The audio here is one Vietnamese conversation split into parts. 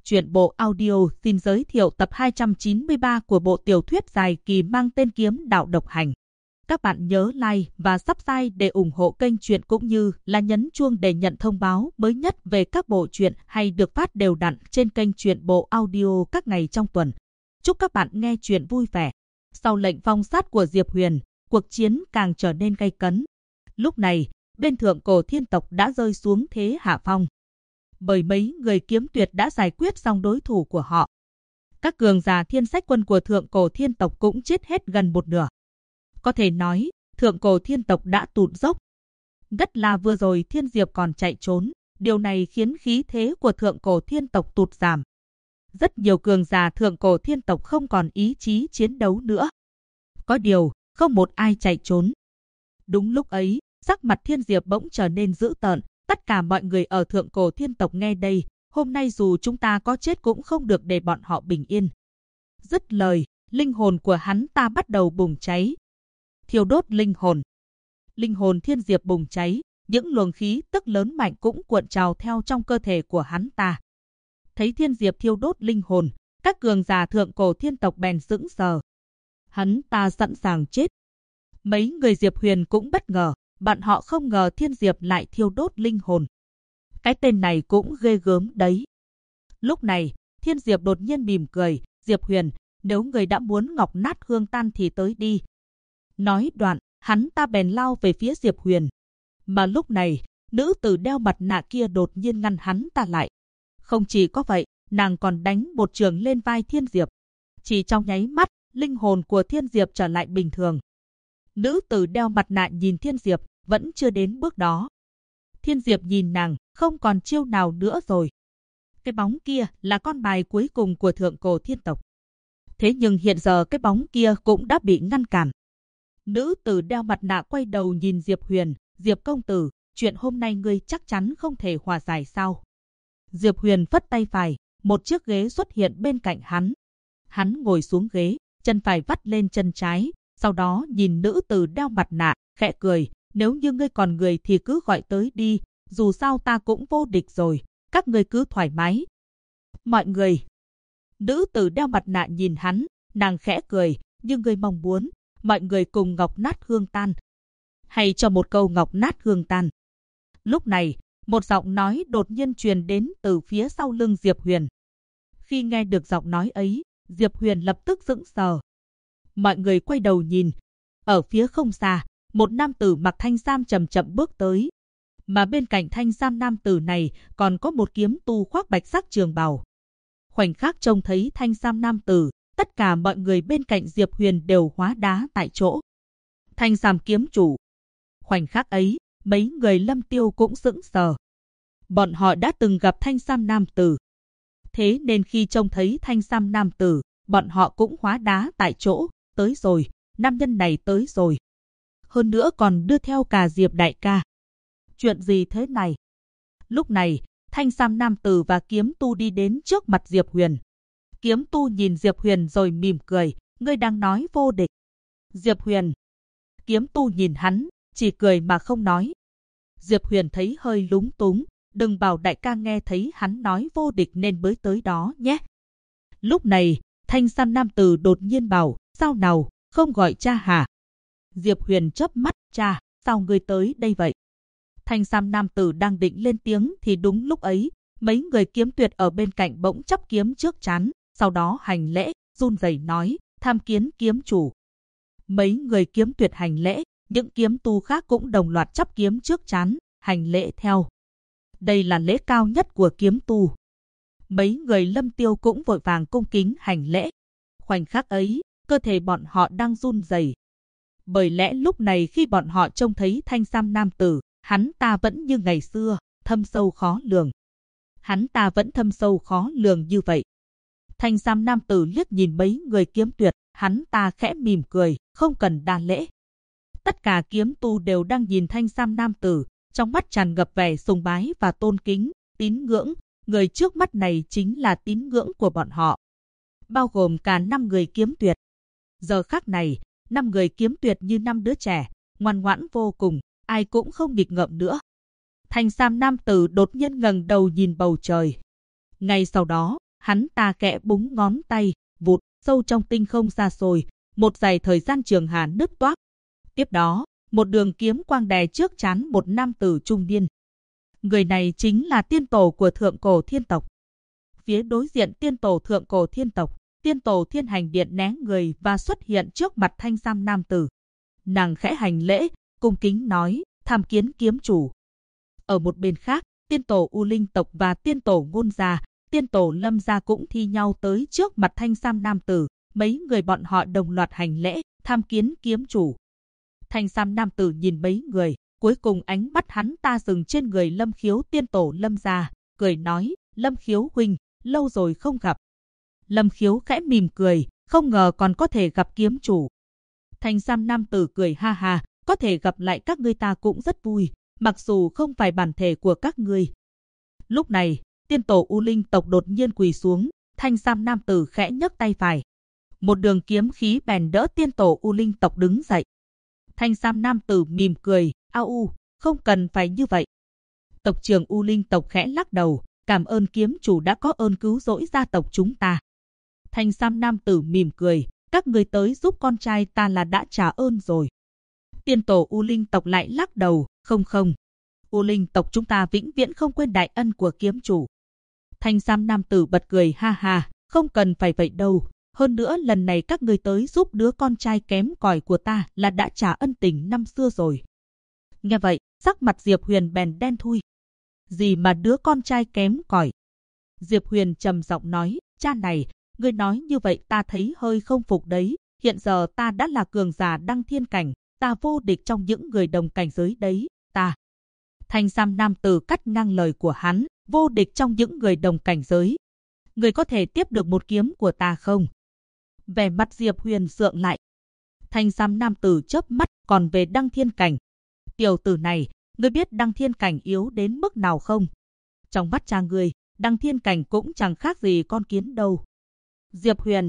Truyện bộ audio xin giới thiệu tập 293 của bộ tiểu thuyết dài kỳ mang tên Kiếm Đạo Độc Hành. Các bạn nhớ like và subscribe để ủng hộ kênh truyện cũng như là nhấn chuông để nhận thông báo mới nhất về các bộ truyện hay được phát đều đặn trên kênh truyện bộ audio các ngày trong tuần. Chúc các bạn nghe truyện vui vẻ. Sau lệnh phong sát của Diệp Huyền, cuộc chiến càng trở nên gay cấn. Lúc này, bên Thượng Cổ Thiên Tộc đã rơi xuống thế hạ phong. Bởi mấy người kiếm tuyệt đã giải quyết xong đối thủ của họ. Các cường giả thiên sách quân của Thượng Cổ Thiên Tộc cũng chết hết gần một nửa. Có thể nói, Thượng Cổ Thiên Tộc đã tụt dốc. Nhất là vừa rồi Thiên Diệp còn chạy trốn, điều này khiến khí thế của Thượng Cổ Thiên Tộc tụt giảm. Rất nhiều cường giả Thượng Cổ Thiên Tộc không còn ý chí chiến đấu nữa. Có điều, không một ai chạy trốn. Đúng lúc ấy, sắc mặt Thiên Diệp bỗng trở nên dữ tợn. Tất cả mọi người ở Thượng Cổ Thiên Tộc nghe đây, hôm nay dù chúng ta có chết cũng không được để bọn họ bình yên. Dứt lời, linh hồn của hắn ta bắt đầu bùng cháy. Thiêu đốt linh hồn. Linh hồn Thiên Diệp bùng cháy, những luồng khí tức lớn mạnh cũng cuộn trào theo trong cơ thể của hắn ta. Thấy Thiên Diệp thiêu đốt linh hồn, các cường giả Thượng Cổ Thiên Tộc bèn sững sờ. Hắn ta sẵn sàng chết. Mấy người Diệp Huyền cũng bất ngờ. Bọn họ không ngờ Thiên Diệp lại thiêu đốt linh hồn. Cái tên này cũng ghê gớm đấy. Lúc này, Thiên Diệp đột nhiên mỉm cười. Diệp Huyền, nếu người đã muốn ngọc nát hương tan thì tới đi. Nói đoạn, hắn ta bèn lao về phía Diệp Huyền. Mà lúc này, nữ tử đeo mặt nạ kia đột nhiên ngăn hắn ta lại. Không chỉ có vậy, nàng còn đánh một trường lên vai Thiên Diệp. Chỉ trong nháy mắt, linh hồn của Thiên Diệp trở lại bình thường. Nữ tử đeo mặt nạ nhìn Thiên Diệp, vẫn chưa đến bước đó. Thiên Diệp nhìn nàng, không còn chiêu nào nữa rồi. Cái bóng kia là con bài cuối cùng của Thượng Cổ Thiên Tộc. Thế nhưng hiện giờ cái bóng kia cũng đã bị ngăn cản. Nữ tử đeo mặt nạ quay đầu nhìn Diệp Huyền. Diệp công tử, chuyện hôm nay ngươi chắc chắn không thể hòa giải sao? Diệp Huyền phất tay phải, một chiếc ghế xuất hiện bên cạnh hắn. Hắn ngồi xuống ghế, chân phải vắt lên chân trái. Sau đó nhìn nữ tử đeo mặt nạ, khẽ cười, nếu như ngươi còn người thì cứ gọi tới đi, dù sao ta cũng vô địch rồi, các ngươi cứ thoải mái. Mọi người. Nữ tử đeo mặt nạ nhìn hắn, nàng khẽ cười, như ngươi mong muốn, mọi người cùng ngọc nát hương tan. Hay cho một câu ngọc nát hương tan. Lúc này, một giọng nói đột nhiên truyền đến từ phía sau lưng Diệp Huyền. Khi nghe được giọng nói ấy, Diệp Huyền lập tức sững sờ. Mọi người quay đầu nhìn. Ở phía không xa, một nam tử mặc thanh sam chậm chậm bước tới. Mà bên cạnh thanh sam nam tử này còn có một kiếm tu khoác bạch sắc trường bào. Khoảnh khắc trông thấy thanh sam nam tử, tất cả mọi người bên cạnh Diệp Huyền đều hóa đá tại chỗ. Thanh sam kiếm chủ. Khoảnh khắc ấy, mấy người Lâm Tiêu cũng sững sờ. Bọn họ đã từng gặp thanh sam nam tử. Thế nên khi trông thấy thanh sam nam tử, bọn họ cũng hóa đá tại chỗ. Tới rồi, nam nhân này tới rồi. Hơn nữa còn đưa theo cả Diệp đại ca. Chuyện gì thế này? Lúc này, thanh sam nam tử và kiếm tu đi đến trước mặt Diệp Huyền. Kiếm tu nhìn Diệp Huyền rồi mỉm cười, ngươi đang nói vô địch. Diệp Huyền. Kiếm tu nhìn hắn, chỉ cười mà không nói. Diệp Huyền thấy hơi lúng túng, đừng bảo đại ca nghe thấy hắn nói vô địch nên mới tới đó nhé. Lúc này, thanh sam nam tử đột nhiên bảo, sao nào, không gọi cha hả? Diệp Huyền chớp mắt, cha, sao ngươi tới đây vậy? Thanh sam nam tử đang định lên tiếng thì đúng lúc ấy, mấy người kiếm tuyệt ở bên cạnh bỗng chắp kiếm trước trán, sau đó hành lễ, run rẩy nói, tham kiến kiếm chủ. Mấy người kiếm tuyệt hành lễ, những kiếm tu khác cũng đồng loạt chắp kiếm trước trán, hành lễ theo. Đây là lễ cao nhất của kiếm tu. Mấy người Lâm Tiêu cũng vội vàng cung kính hành lễ. Khoảnh khắc ấy, cơ thể bọn họ đang run rẩy. Bởi lẽ lúc này khi bọn họ trông thấy thanh sam nam tử, hắn ta vẫn như ngày xưa, thâm sâu khó lường. Hắn ta vẫn thâm sâu khó lường như vậy. Thanh sam nam tử liếc nhìn mấy người kiếm tuyệt, hắn ta khẽ mỉm cười, không cần đa lễ. Tất cả kiếm tu đều đang nhìn thanh sam nam tử, trong mắt tràn ngập vẻ sùng bái và tôn kính, tín ngưỡng. Người trước mắt này chính là tín ngưỡng của bọn họ. Bao gồm cả 5 người kiếm tuyệt. Giờ khắc này, 5 người kiếm tuyệt như 5 đứa trẻ, ngoan ngoãn vô cùng, ai cũng không nghịch ngợm nữa. Thanh sam nam tử đột nhiên ngẩng đầu nhìn bầu trời. Ngay sau đó, Hắn ta khẽ búng ngón tay, vụt, sâu trong tinh không xa xôi, một dải thời gian trường hà nứt toác. Tiếp đó, một đường kiếm quang đè trước trán một nam tử trung niên. Người này chính là tiên tổ của Thượng Cổ Thiên tộc. Phía đối diện tiên tổ Thượng Cổ Thiên tộc, tiên tổ Thiên Hành Điện né người và xuất hiện trước mặt thanh sam nam tử. Nàng khẽ hành lễ, cung kính nói, tham kiến kiếm chủ. Ở một bên khác, tiên tổ U Linh tộc và tiên tổ Ngôn gia, tiên tổ Lâm gia cũng thi nhau tới trước mặt thanh sam nam tử. Mấy người bọn họ đồng loạt hành lễ, tham kiến kiếm chủ. Thanh sam nam tử nhìn mấy người, cuối cùng ánh mắt hắn ta dừng trên người Lâm Khiếu tiên tổ Lâm gia, cười nói, Lâm Khiếu huynh, lâu rồi không gặp. Lâm Khiếu khẽ mỉm cười, không ngờ còn có thể gặp kiếm chủ. Thanh sam nam tử cười ha ha, có thể gặp lại các ngươi ta cũng rất vui, mặc dù không phải bản thể của các ngươi. Lúc này, tiên tổ U Linh tộc đột nhiên quỳ xuống, thanh sam nam tử khẽ nhấc tay phải. Một đường kiếm khí bèn đỡ tiên tổ U Linh tộc đứng dậy. Thanh sam nam tử mỉm cười, không cần phải như vậy. Tộc trưởng U Linh tộc khẽ lắc đầu, cảm ơn kiếm chủ đã có ơn cứu rỗi gia tộc chúng ta. Thanh sam nam tử mỉm cười, các người tới giúp con trai ta là đã trả ơn rồi. Tiên tổ U Linh tộc lại lắc đầu, không. U Linh tộc chúng ta vĩnh viễn không quên đại ân của kiếm chủ. Thanh sam nam tử bật cười ha ha, không cần phải vậy đâu. Hơn nữa lần này các người tới giúp đứa con trai kém cỏi của ta là đã trả ân tình năm xưa rồi. Nghe vậy, sắc mặt Diệp Huyền bèn đen thui. Gì mà đứa con trai kém cỏi? Diệp Huyền trầm giọng nói, cha này, ngươi nói như vậy ta thấy hơi không phục đấy. Hiện giờ ta đã là cường giả đăng thiên cảnh, ta vô địch trong những người đồng cảnh giới đấy, ta. Thanh sam nam tử cắt ngang lời của hắn, vô địch trong những người đồng cảnh giới. Ngươi có thể tiếp được một kiếm của ta không? Vẻ mặt Diệp Huyền sượng lại. Thanh sam nam tử chớp mắt, còn về đăng thiên cảnh. Tiểu tử này, ngươi biết đăng thiên cảnh yếu đến mức nào không? Trong mắt cha ngươi, đăng thiên cảnh cũng chẳng khác gì con kiến đâu. Diệp Huyền.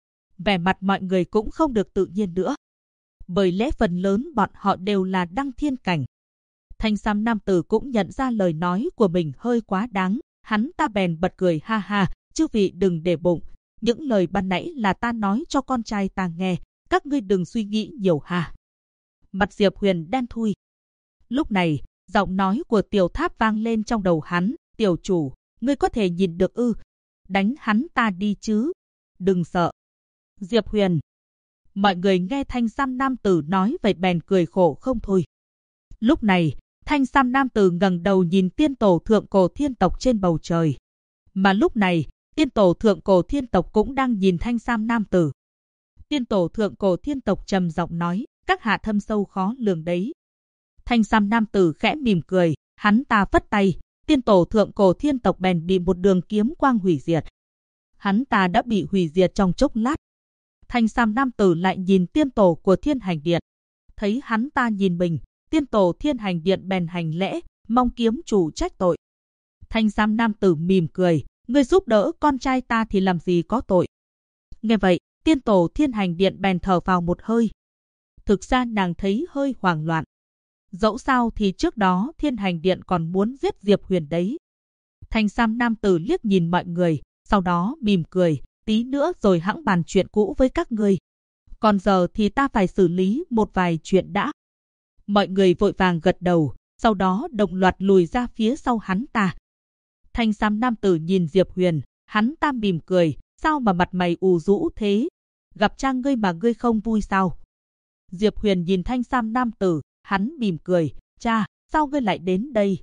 Vẻ mặt mọi người cũng không được tự nhiên nữa. Bởi lẽ phần lớn bọn họ đều là đăng thiên cảnh. Thanh sam nam tử cũng nhận ra lời nói của mình hơi quá đáng. Hắn ta bèn bật cười ha ha, chư vị đừng để bụng. Những lời ban nãy là ta nói cho con trai ta nghe, các ngươi đừng suy nghĩ nhiều ha. Mặt Diệp Huyền đen thui. Lúc này, giọng nói của Tiểu Tháp vang lên trong đầu hắn, tiểu chủ, ngươi có thể nhìn được ư? Đánh hắn ta đi chứ, đừng sợ. Diệp Huyền. Mọi người nghe thanh sam nam tử nói vậy bèn cười khổ không thôi. Lúc này, thanh sam nam tử ngẩng đầu nhìn tiên tổ Thượng Cổ Thiên tộc trên bầu trời. Mà lúc này, tiên tổ Thượng Cổ Thiên tộc cũng đang nhìn thanh sam nam tử. Tiên tổ Thượng Cổ Thiên tộc trầm giọng nói, các hạ thâm sâu khó lường đấy. Thanh sam nam tử khẽ mỉm cười, hắn ta phất tay, tiên tổ Thượng Cổ Thiên tộc bèn bị một đường kiếm quang hủy diệt. Hắn ta đã bị hủy diệt trong chốc lát. Thanh sam nam tử lại nhìn tiên tổ của Thiên Hành Điện. Thấy hắn ta nhìn mình, tiên tổ Thiên Hành Điện bèn hành lễ, mong kiếm chủ trách tội. Thanh sam nam tử mỉm cười, ngươi giúp đỡ con trai ta thì làm gì có tội. Nghe vậy, tiên tổ Thiên Hành Điện bèn thở vào một hơi. Thực ra nàng thấy hơi hoảng loạn. Dẫu sao thì trước đó Thiên Hành Điện còn muốn giết Diệp Huyền đấy. Thanh sam nam tử liếc nhìn mọi người, sau đó mỉm cười, tí nữa rồi hẵng bàn chuyện cũ với các ngươi. Còn giờ thì ta phải xử lý một vài chuyện đã. Mọi người vội vàng gật đầu, sau đó đồng loạt lùi ra phía sau hắn ta. Thanh sam nam tử nhìn Diệp Huyền, hắn ta mỉm cười, sao mà mặt mày u rũ thế? Gặp cha ngươi mà ngươi không vui sao? Diệp Huyền nhìn thanh sam nam tử, hắn mỉm cười, cha, sao ngươi lại đến đây?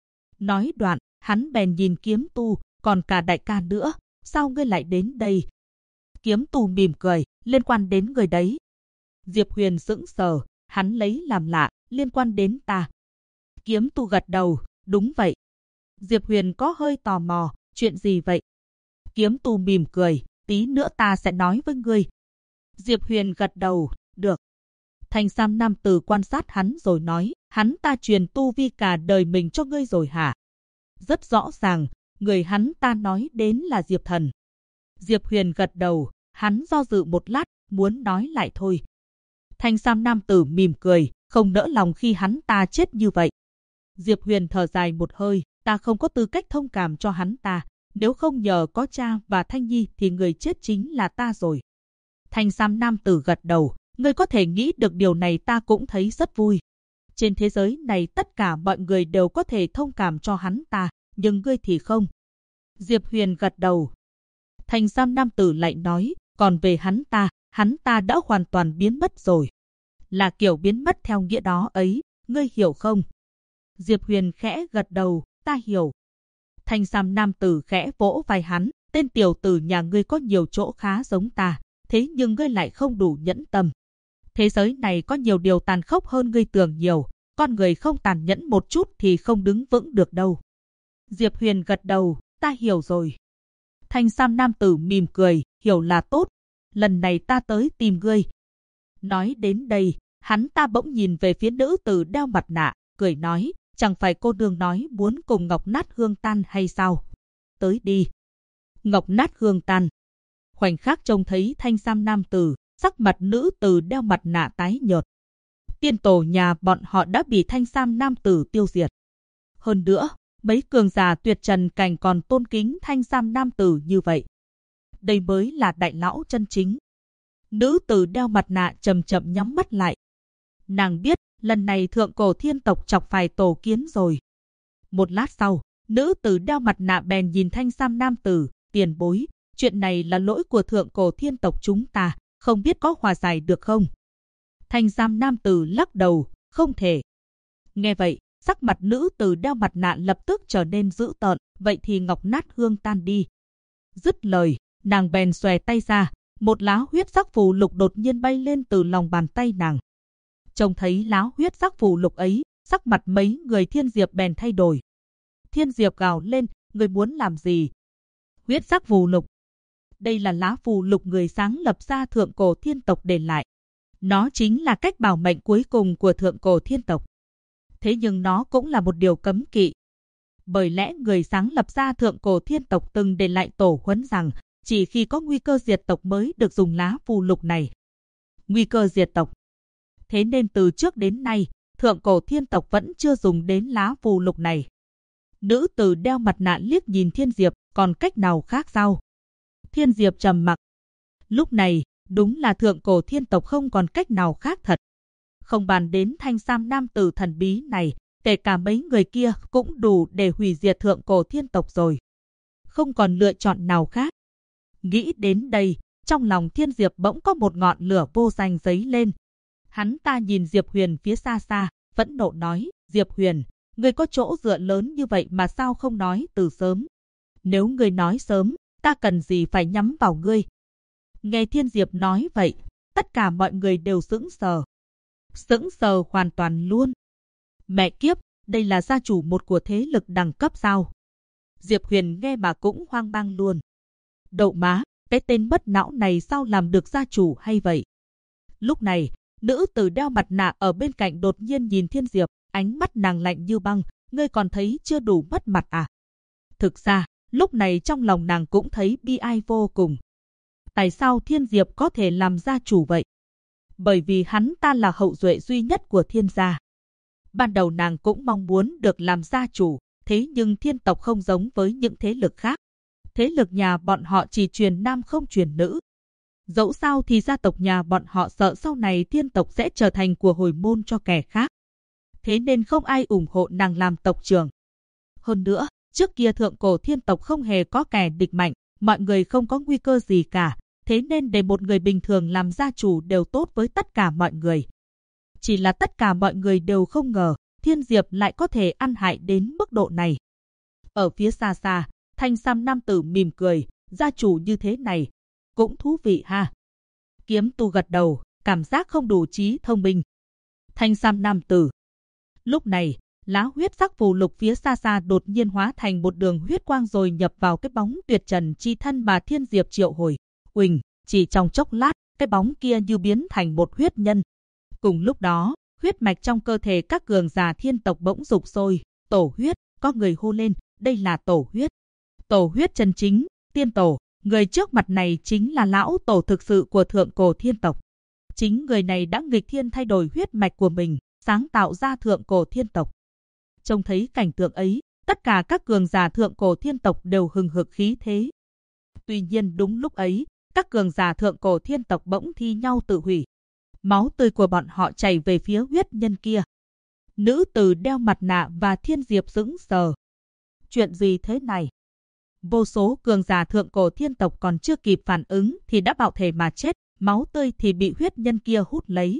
Nói đoạn, hắn bèn nhìn Kiếm Tu, còn cả đại ca nữa, sao ngươi lại đến đây? Kiếm Tu mỉm cười, liên quan đến người đấy. Diệp Huyền sững sờ, hắn lấy làm lạ, liên quan đến ta. Kiếm Tu gật đầu, đúng vậy. Diệp Huyền có hơi tò mò, chuyện gì vậy? Kiếm Tu mỉm cười, tí nữa ta sẽ nói với ngươi. Diệp Huyền gật đầu, được. Thanh sam nam tử quan sát hắn rồi nói, hắn ta truyền tu vi cả đời mình cho ngươi rồi hả? Rất rõ ràng, người hắn ta nói đến là Diệp Thần. Diệp Huyền gật đầu, hắn do dự một lát, muốn nói lại thôi. Thanh sam nam tử mỉm cười, không nỡ lòng khi hắn ta chết như vậy. Diệp Huyền thở dài một hơi, ta không có tư cách thông cảm cho hắn ta, Nếu không nhờ có cha và Thanh Nhi thì người chết chính là ta rồi. Thanh sam nam tử gật đầu, ngươi có thể nghĩ được điều này ta cũng thấy rất vui. Trên thế giới này tất cả mọi người đều có thể thông cảm cho hắn ta, nhưng ngươi thì không. Diệp Huyền gật đầu. Thanh sam nam tử lại nói, còn về hắn ta đã hoàn toàn biến mất rồi. Là kiểu biến mất theo nghĩa đó ấy, ngươi hiểu không? Diệp Huyền khẽ gật đầu, ta hiểu. Thanh sam nam tử khẽ vỗ vai hắn, tên tiểu tử nhà ngươi có nhiều chỗ khá giống ta, thế nhưng ngươi lại không đủ nhẫn tâm. Thế giới này có nhiều điều tàn khốc hơn ngươi tưởng nhiều, con người không tàn nhẫn một chút thì không đứng vững được đâu. Diệp Huyền gật đầu, ta hiểu rồi. Thanh sam nam tử mỉm cười, hiểu là tốt, lần này ta tới tìm ngươi. Nói đến đây, hắn ta bỗng nhìn về phía nữ tử đeo mặt nạ, cười nói, chẳng phải cô nương nói muốn cùng Ngọc Nát Hương Tan hay sao? Tới đi. Ngọc Nát Hương Tan. Khoảnh khắc trông thấy thanh sam nam tử, sắc mặt nữ tử đeo mặt nạ tái nhợt. Tiên tổ nhà bọn họ đã bị thanh sam nam tử tiêu diệt. Hơn nữa, mấy cường giả tuyệt trần cảnh còn tôn kính thanh sam nam tử như vậy. Đây mới là đại lão chân chính. Nữ tử đeo mặt nạ chậm chậm nhắm mắt lại. Nàng biết, lần này thượng cổ thiên tộc chọc phải tổ kiến rồi. Một lát sau, nữ tử đeo mặt nạ bèn nhìn thanh sam nam tử, tiền bối, chuyện này là lỗi của thượng cổ thiên tộc chúng ta, không biết có hòa giải được không? Thanh sam nam tử lắc đầu, không thể. Nghe vậy, sắc mặt nữ tử đeo mặt nạ lập tức trở nên dữ tợn, vậy thì Ngọc Nát Hương Tan đi. Dứt lời, nàng bèn xòe tay ra, một lá huyết sắc phù lục đột nhiên bay lên từ lòng bàn tay nàng. Trông thấy lá huyết sắc phù lục ấy, sắc mặt mấy người Thiên Diệp bèn thay đổi. Thiên Diệp gào lên, người muốn làm gì? Huyết sắc phù lục. Đây là lá phù lục người sáng lập ra thượng cổ thiên tộc để lại. Nó chính là cách bảo mệnh cuối cùng của thượng cổ thiên tộc. Thế nhưng nó cũng là một điều cấm kỵ. Bởi lẽ người sáng lập ra thượng cổ thiên tộc từng để lại tổ huấn rằng chỉ khi có nguy cơ diệt tộc mới được dùng lá phù lục này. Nguy cơ diệt tộc. Thế nên từ trước đến nay, thượng cổ thiên tộc vẫn chưa dùng đến lá phù lục này. Nữ tử đeo mặt nạ liếc nhìn Thiên Diệp, còn cách nào khác sao? Thiên Diệp trầm mặc. Lúc này, đúng là thượng cổ thiên tộc không còn cách nào khác thật. Không bàn đến thanh sam nam tử thần bí này, kể cả mấy người kia cũng đủ để hủy diệt thượng cổ thiên tộc rồi. Không còn lựa chọn nào khác. Nghĩ đến đây, trong lòng Thiên Diệp bỗng có một ngọn lửa vô danh dấy lên. Hắn ta nhìn Diệp Huyền phía xa xa, phẫn nộ nói, Diệp Huyền, ngươi có chỗ dựa lớn như vậy mà sao không nói từ sớm? Nếu ngươi nói sớm, ta cần gì phải nhắm vào ngươi? Nghe Thiên Diệp nói vậy, tất cả mọi người đều sững sờ. Sững sờ hoàn toàn luôn. Mẹ kiếp, đây là gia chủ một của thế lực đẳng cấp sao? Diệp Huyền nghe mà cũng hoang mang luôn. Đậu má, cái tên bất não này sao làm được gia chủ hay vậy? Lúc này, nữ tử đeo mặt nạ ở bên cạnh đột nhiên nhìn Thiên Diệp, ánh mắt nàng lạnh như băng, ngươi còn thấy chưa đủ mất mặt à? Thực ra, lúc này trong lòng nàng cũng thấy bi ai vô cùng. Tại sao Thiên Diệp có thể làm gia chủ vậy? Bởi vì hắn ta là hậu duệ duy nhất của Thiên gia. Ban đầu nàng cũng mong muốn được làm gia chủ, thế nhưng thiên tộc không giống với những thế lực khác. Thế lực nhà bọn họ chỉ truyền nam không truyền nữ. Dẫu sao thì gia tộc nhà bọn họ sợ sau này thiên tộc sẽ trở thành của hồi môn cho kẻ khác. Thế nên không ai ủng hộ nàng làm tộc trưởng. Hơn nữa, trước kia thượng cổ thiên tộc không hề có kẻ địch mạnh, mọi người không có nguy cơ gì cả. Thế nên để một người bình thường làm gia chủ đều tốt với tất cả mọi người. Chỉ là tất cả mọi người đều không ngờ, Thiên Diệp lại có thể ăn hại đến mức độ này. Ở phía xa xa, thanh sam nam tử mỉm cười, gia chủ như thế này, cũng thú vị ha. Kiếm tu gật đầu, cảm giác không đủ trí thông minh. Thanh sam nam tử. Lúc này, lá huyết sắc phù lục phía xa xa đột nhiên hóa thành một đường huyết quang rồi nhập vào cái bóng tuyệt trần chi thân mà Thiên Diệp triệu hồi. Uỳnh, chỉ trong chốc lát, cái bóng kia như biến thành một huyết nhân. Cùng lúc đó, huyết mạch trong cơ thể các cường giả thiên tộc bỗng sục sôi, tổ huyết, có người hô lên, đây là tổ huyết. Tổ huyết chân chính, tiên tổ, người trước mặt này chính là lão tổ thực sự của thượng cổ thiên tộc. Chính người này đã nghịch thiên thay đổi huyết mạch của mình, sáng tạo ra thượng cổ thiên tộc. Trông thấy cảnh tượng ấy, tất cả các cường giả thượng cổ thiên tộc đều hừng hực khí thế. Tuy nhiên đúng lúc ấy, các cường giả thượng cổ thiên tộc bỗng thi nhau tự hủy. Máu tươi của bọn họ chảy về phía huyết nhân kia. Nữ tử đeo mặt nạ và Thiên Diệp sững sờ. Chuyện gì thế này? Vô số cường giả thượng cổ thiên tộc còn chưa kịp phản ứng thì đã bạo thể mà chết, máu tươi thì bị huyết nhân kia hút lấy.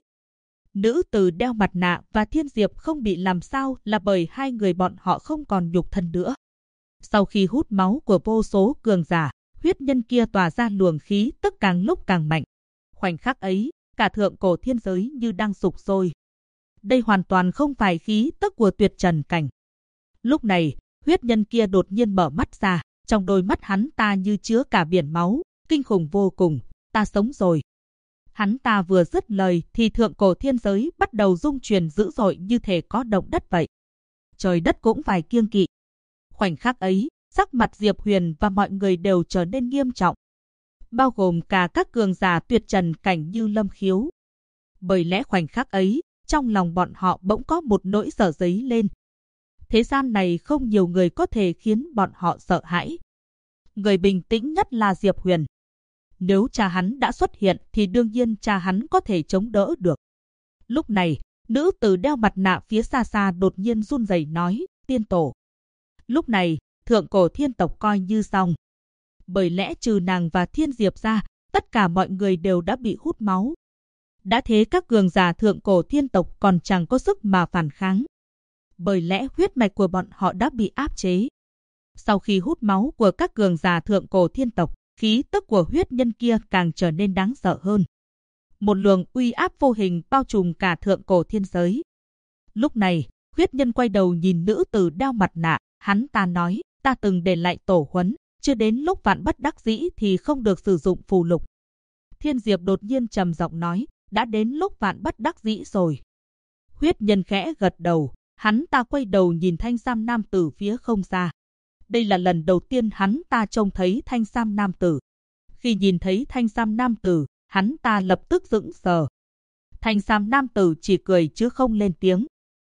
Nữ tử đeo mặt nạ và Thiên Diệp không bị làm sao là bởi hai người bọn họ không còn nhục thân nữa. Sau khi hút máu của vô số cường giả, huyết nhân kia tỏa ra luồng khí tức càng lúc càng mạnh. Khoảnh khắc ấy, cả thượng cổ thiên giới như đang sục sôi. Đây hoàn toàn không phải khí tức của tuyệt trần cảnh. Lúc này, huyết nhân kia đột nhiên mở mắt ra, trong đôi mắt hắn ta như chứa cả biển máu, kinh khủng vô cùng, ta sống rồi. Hắn ta vừa dứt lời thì thượng cổ thiên giới bắt đầu rung chuyển dữ dội như thể có động đất vậy. Trời đất cũng phải kiêng kỵ. Khoảnh khắc ấy, sắc mặt Diệp Huyền và mọi người đều trở nên nghiêm trọng. Bao gồm cả các cường giả tuyệt trần cảnh như Lâm Khiếu. Bởi lẽ khoảnh khắc ấy, trong lòng bọn họ bỗng có một nỗi sợ dấy lên. Thế gian này không nhiều người có thể khiến bọn họ sợ hãi. Người bình tĩnh nhất là Diệp Huyền. Nếu cha hắn đã xuất hiện thì đương nhiên cha hắn có thể chống đỡ được. Lúc này, nữ tử đeo mặt nạ phía xa xa đột nhiên run rẩy nói, tiên tổ. Lúc này, thượng cổ thiên tộc coi như xong. Bởi lẽ trừ nàng và Thiên Diệp ra, tất cả mọi người đều đã bị hút máu. Đã thế các cường giả thượng cổ thiên tộc còn chẳng có sức mà phản kháng. Bởi lẽ huyết mạch của bọn họ đã bị áp chế. Sau khi hút máu của các cường giả thượng cổ thiên tộc, khí tức của huyết nhân kia càng trở nên đáng sợ hơn. Một luồng uy áp vô hình bao trùm cả thượng cổ thiên giới. Lúc này, huyết nhân quay đầu nhìn nữ tử đeo mặt nạ, hắn ta nói, ta từng để lại tổ huấn, chưa đến lúc vạn bất đắc dĩ thì không được sử dụng phù lục. Thiên Diệp đột nhiên trầm giọng nói, đã đến lúc vạn bất đắc dĩ rồi. Huyết nhân khẽ gật đầu, hắn ta quay đầu nhìn thanh sam nam tử phía không xa. Đây là lần đầu tiên hắn ta trông thấy thanh sam nam tử. Khi nhìn thấy thanh sam nam tử, hắn ta lập tức sững sờ. Thanh sam nam tử chỉ cười chứ không lên tiếng.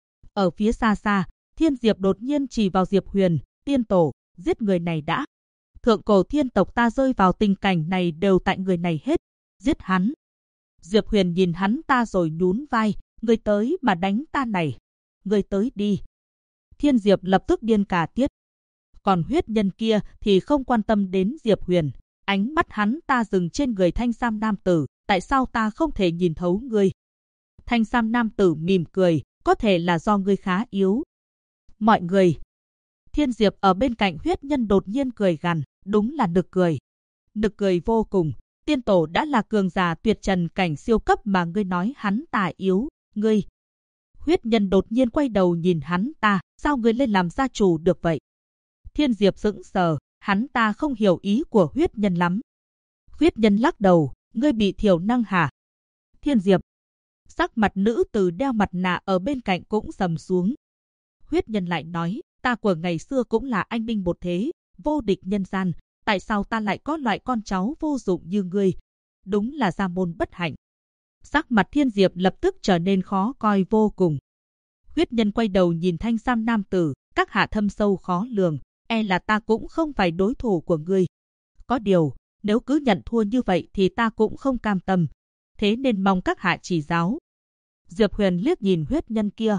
Ở phía xa xa, Thiên Diệp đột nhiên chỉ vào Diệp Huyền, tiên tổ, giết người này đã. Thượng cổ thiên tộc ta rơi vào tình cảnh này đều tại người này hết, giết hắn. Diệp Huyền nhìn hắn ta rồi nhún vai, người tới mà đánh ta này, người tới đi. Thiên Diệp lập tức điên cả tiết. Còn huyết nhân kia thì không quan tâm đến Diệp Huyền, ánh mắt hắn ta dừng trên người thanh sam nam tử, tại sao ta không thể nhìn thấu ngươi? Thanh sam nam tử mỉm cười, có thể là do ngươi khá yếu. Mọi người. Thiên Diệp ở bên cạnh huyết nhân đột nhiên cười gằn, đúng là nực cười. Nực cười vô cùng, tiên tổ đã là cường giả tuyệt trần cảnh siêu cấp mà ngươi nói hắn ta yếu, ngươi. Huyết nhân đột nhiên quay đầu nhìn hắn ta, sao ngươi lên làm gia chủ được vậy? Thiên Diệp sững sờ, hắn ta không hiểu ý của huyết nhân lắm. Huyết nhân lắc đầu, ngươi bị thiểu năng hả? Thiên Diệp. Sắc mặt nữ tử đeo mặt nạ ở bên cạnh cũng sầm xuống. Huyết nhân lại nói, ta của ngày xưa cũng là anh binh một thế, vô địch nhân gian, tại sao ta lại có loại con cháu vô dụng như ngươi? Đúng là gia môn bất hạnh. Sắc mặt Thiên Diệp lập tức trở nên khó coi vô cùng. Huyết nhân quay đầu nhìn thanh sam nam tử, các hạ thâm sâu khó lường, e là ta cũng không phải đối thủ của ngươi. Có điều, nếu cứ nhận thua như vậy thì ta cũng không cam tâm, thế nên mong các hạ chỉ giáo. Diệp Huyền liếc nhìn huyết nhân kia.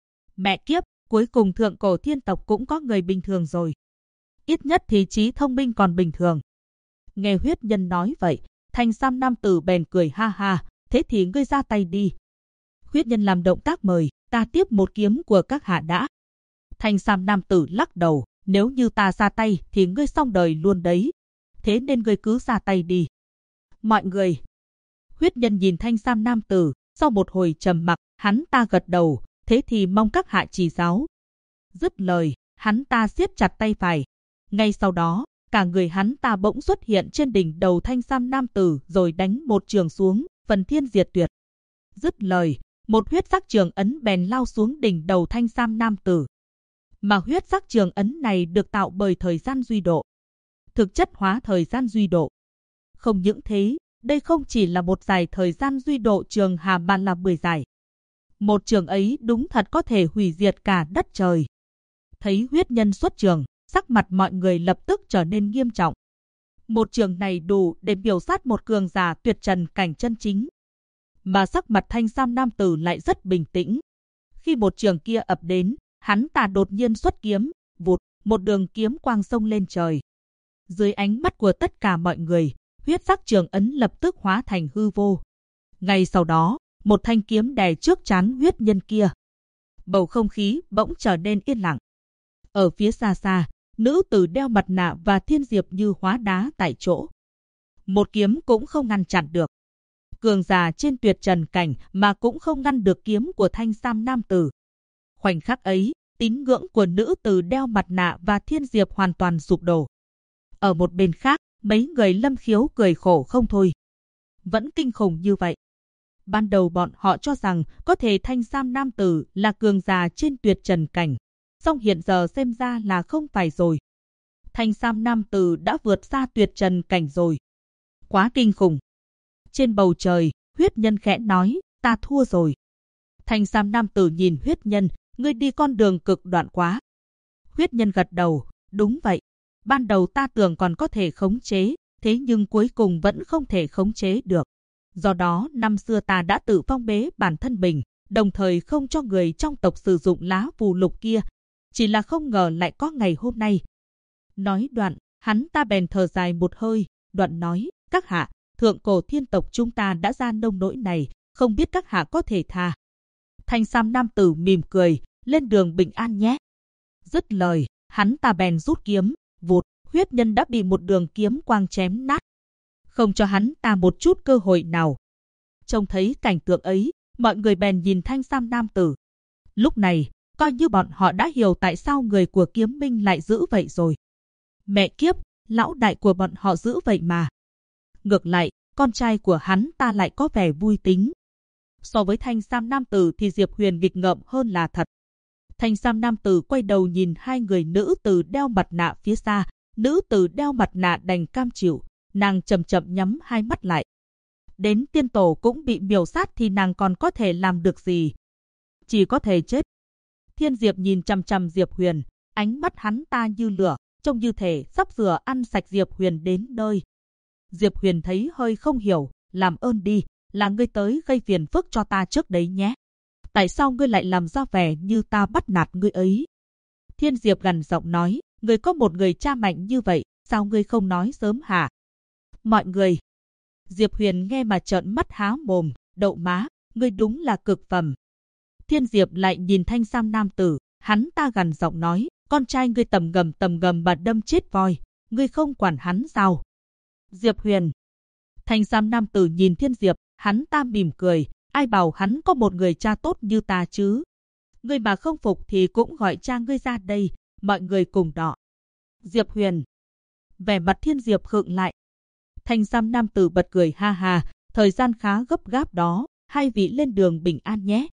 Mẹ kiếp, cuối cùng thượng cổ thiên tộc cũng có người bình thường rồi. Ít nhất thì trí thông minh còn bình thường. Nghe huyết nhân nói vậy, thanh sam nam tử bèn cười ha ha, thế thì ngươi ra tay đi. Huyết nhân làm động tác mời, ta tiếp một kiếm của các hạ đã. Thanh sam nam tử lắc đầu, nếu như ta ra tay thì ngươi xong đời luôn đấy. Thế nên ngươi cứ ra tay đi. Mọi người. Huyết nhân nhìn thanh sam nam tử, sau một hồi trầm mặc, hắn ta gật đầu, thế thì mong các hạ chỉ giáo. Dứt lời, hắn ta siết chặt tay phải. Ngay sau đó, cả người hắn ta bỗng xuất hiện trên đỉnh đầu thanh sam nam tử rồi đánh một trường xuống, phần thiên diệt tuyệt. Dứt lời, một huyết sắc trường ấn bèn lao xuống đỉnh đầu thanh sam nam tử. Mà huyết sắc trường ấn này được tạo bởi thời gian duy độ. Thực chất hóa thời gian duy độ. Không những thế, đây không chỉ là một giải thời gian duy độ trường hà mà là 10 giải. Một trường ấy đúng thật có thể hủy diệt cả đất trời. Thấy huyết nhân xuất trường, sắc mặt mọi người lập tức trở nên nghiêm trọng. Một trường này đủ để biểu sát một cường giả tuyệt trần cảnh chân chính. Mà sắc mặt thanh sam nam tử lại rất bình tĩnh. Khi một trường kia ập đến, hắn ta đột nhiên xuất kiếm, vụt, một đường kiếm quang xông lên trời. Dưới ánh mắt của tất cả mọi người, huyết sắc trường ấn lập tức hóa thành hư vô. Ngay sau đó, một thanh kiếm đè trước trán huyết nhân kia. Bầu không khí bỗng trở nên yên lặng. Ở phía xa xa, nữ tử đeo mặt nạ và Thiên Diệp như hóa đá tại chỗ. Một kiếm cũng không ngăn chặn được. Cường giả trên tuyệt trần cảnh mà cũng không ngăn được kiếm của thanh sam nam tử. Khoảnh khắc ấy, tín ngưỡng của nữ tử đeo mặt nạ và Thiên Diệp hoàn toàn sụp đổ. Ở một bên khác, mấy người Lâm Khiếu cười khổ không thôi. Vẫn kinh khủng như vậy. Ban đầu bọn họ cho rằng có thể thanh sam nam tử là cường giả trên tuyệt trần cảnh. Song hiện giờ xem ra là không phải rồi. Thanh sam nam tử đã vượt xa tuyệt trần cảnh rồi. Quá kinh khủng. Trên bầu trời, huyết nhân khẽ nói, ta thua rồi. Thanh sam nam tử nhìn huyết nhân, ngươi đi con đường cực đoạn quá. Huyết nhân gật đầu, đúng vậy. Ban đầu ta tưởng còn có thể khống chế, thế nhưng cuối cùng vẫn không thể khống chế được. Do đó năm xưa ta đã tự phong bế bản thân mình, đồng thời không cho người trong tộc sử dụng lá phù lục kia. Chỉ là không ngờ lại có ngày hôm nay. Nói đoạn, hắn ta bèn thở dài một hơi, đoạn nói, các hạ, thượng cổ thiên tộc chúng ta đã ra nông nỗi này, không biết các hạ có thể tha. Thanh sam nam tử mỉm cười, lên đường bình an nhé. Dứt lời, hắn ta bèn rút kiếm, vụt, huyết nhân đã bị một đường kiếm quang chém nát. Không cho hắn ta một chút cơ hội nào. Trông thấy cảnh tượng ấy, mọi người bèn nhìn thanh sam nam tử. Lúc này, coi như bọn họ đã hiểu tại sao người của Kiếm Minh lại giữ vậy rồi. Mẹ kiếp, lão đại của bọn họ giữ vậy mà. Ngược lại, con trai của hắn ta lại có vẻ vui tính. So với thanh sam nam tử thì Diệp Huyền nghịch ngợm hơn là thật. Thanh sam nam tử quay đầu nhìn hai người nữ tử đeo mặt nạ phía xa. Nữ tử đeo mặt nạ đành cam chịu, nàng chậm chậm nhắm hai mắt lại. Đến tiên tổ cũng bị miểu sát thì nàng còn có thể làm được gì? Chỉ có thể chết. Thiên Diệp nhìn chằm chằm Diệp Huyền, ánh mắt hắn ta như lửa, trông như thể sắp sửa ăn sạch Diệp Huyền đến nơi. Diệp Huyền thấy hơi không hiểu, làm ơn đi, là ngươi tới gây phiền phức cho ta trước đấy nhé. Tại sao ngươi lại làm ra vẻ như ta bắt nạt ngươi ấy? Thiên Diệp gằn giọng nói, ngươi có một người cha mạnh như vậy, sao ngươi không nói sớm hả? Mọi người. Diệp Huyền nghe mà trợn mắt há mồm, đậu má, ngươi đúng là cực phẩm. Thiên Diệp lại nhìn thanh sam nam tử, hắn ta gằn giọng nói, con trai ngươi tầm gầm mà đâm chết voi, ngươi không quản hắn sao? Diệp Huyền. Thanh sam nam tử nhìn Thiên Diệp, hắn ta mỉm cười, ai bảo hắn có một người cha tốt như ta chứ? Ngươi mà không phục thì cũng gọi cha ngươi ra đây, mọi người cùng đọ. Diệp Huyền. Vẻ mặt Thiên Diệp khựng lại. Thanh sam nam tử bật cười ha ha, thời gian khá gấp gáp đó, hai vị lên đường bình an nhé.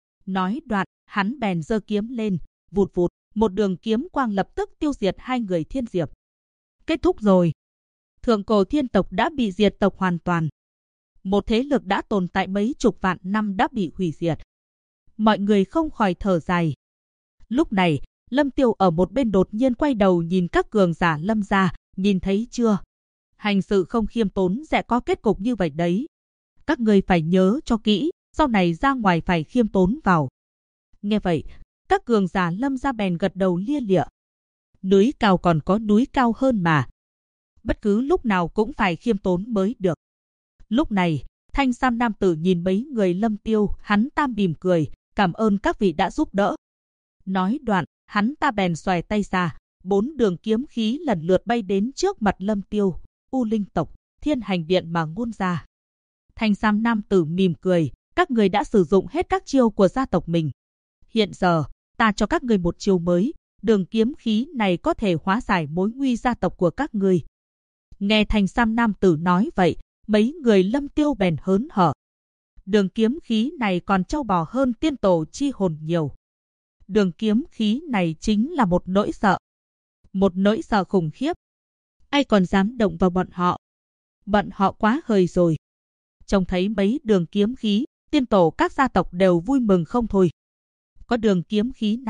Nói đoạn, hắn bèn giơ kiếm lên, vụt vụt, một đường kiếm quang lập tức tiêu diệt hai người Thiên Diệp. Kết thúc rồi. Thượng cổ thiên tộc đã bị diệt tộc hoàn toàn. Một thế lực đã tồn tại mấy chục vạn năm đã bị hủy diệt. Mọi người không khỏi thở dài. Lúc này, Lâm Tiêu ở một bên đột nhiên quay đầu nhìn các cường giả Lâm gia, nhìn thấy chưa? Hành sự không khiêm tốn sẽ có kết cục như vậy đấy. Các người phải nhớ cho kỹ, sau này ra ngoài phải khiêm tốn vào. Nghe vậy, các cường giả Lâm gia bèn gật đầu lia lịa. Núi cao còn có núi cao hơn mà. Bất cứ lúc nào cũng phải khiêm tốn mới được. Lúc này, thanh sam nam tử nhìn mấy người Lâm Tiêu, hắn ta mỉm cười, cảm ơn các vị đã giúp đỡ. Nói đoạn, hắn ta bèn xoài tay ra, 4 đường kiếm khí lần lượt bay đến trước mặt Lâm Tiêu, U Linh tộc, Thiên Hành Điện mà ngôn ra. Thanh sam nam tử mỉm cười, các người đã sử dụng hết các chiêu của gia tộc mình. Hiện giờ, ta cho các người một chiêu mới, đường kiếm khí này có thể hóa giải mối nguy gia tộc của các người. Nghe thanh sam nam tử nói vậy, mấy người Lâm Tiêu bèn hớn hở. Đường kiếm khí này còn trâu bò hơn tiên tổ chi hồn nhiều. Đường kiếm khí này chính là một nỗi sợ. Một nỗi sợ khủng khiếp. Ai còn dám động vào bọn họ? Bọn họ quá hời rồi. Trông thấy mấy đường kiếm khí, tiên tổ các gia tộc đều vui mừng không thôi. Có đường kiếm khí này,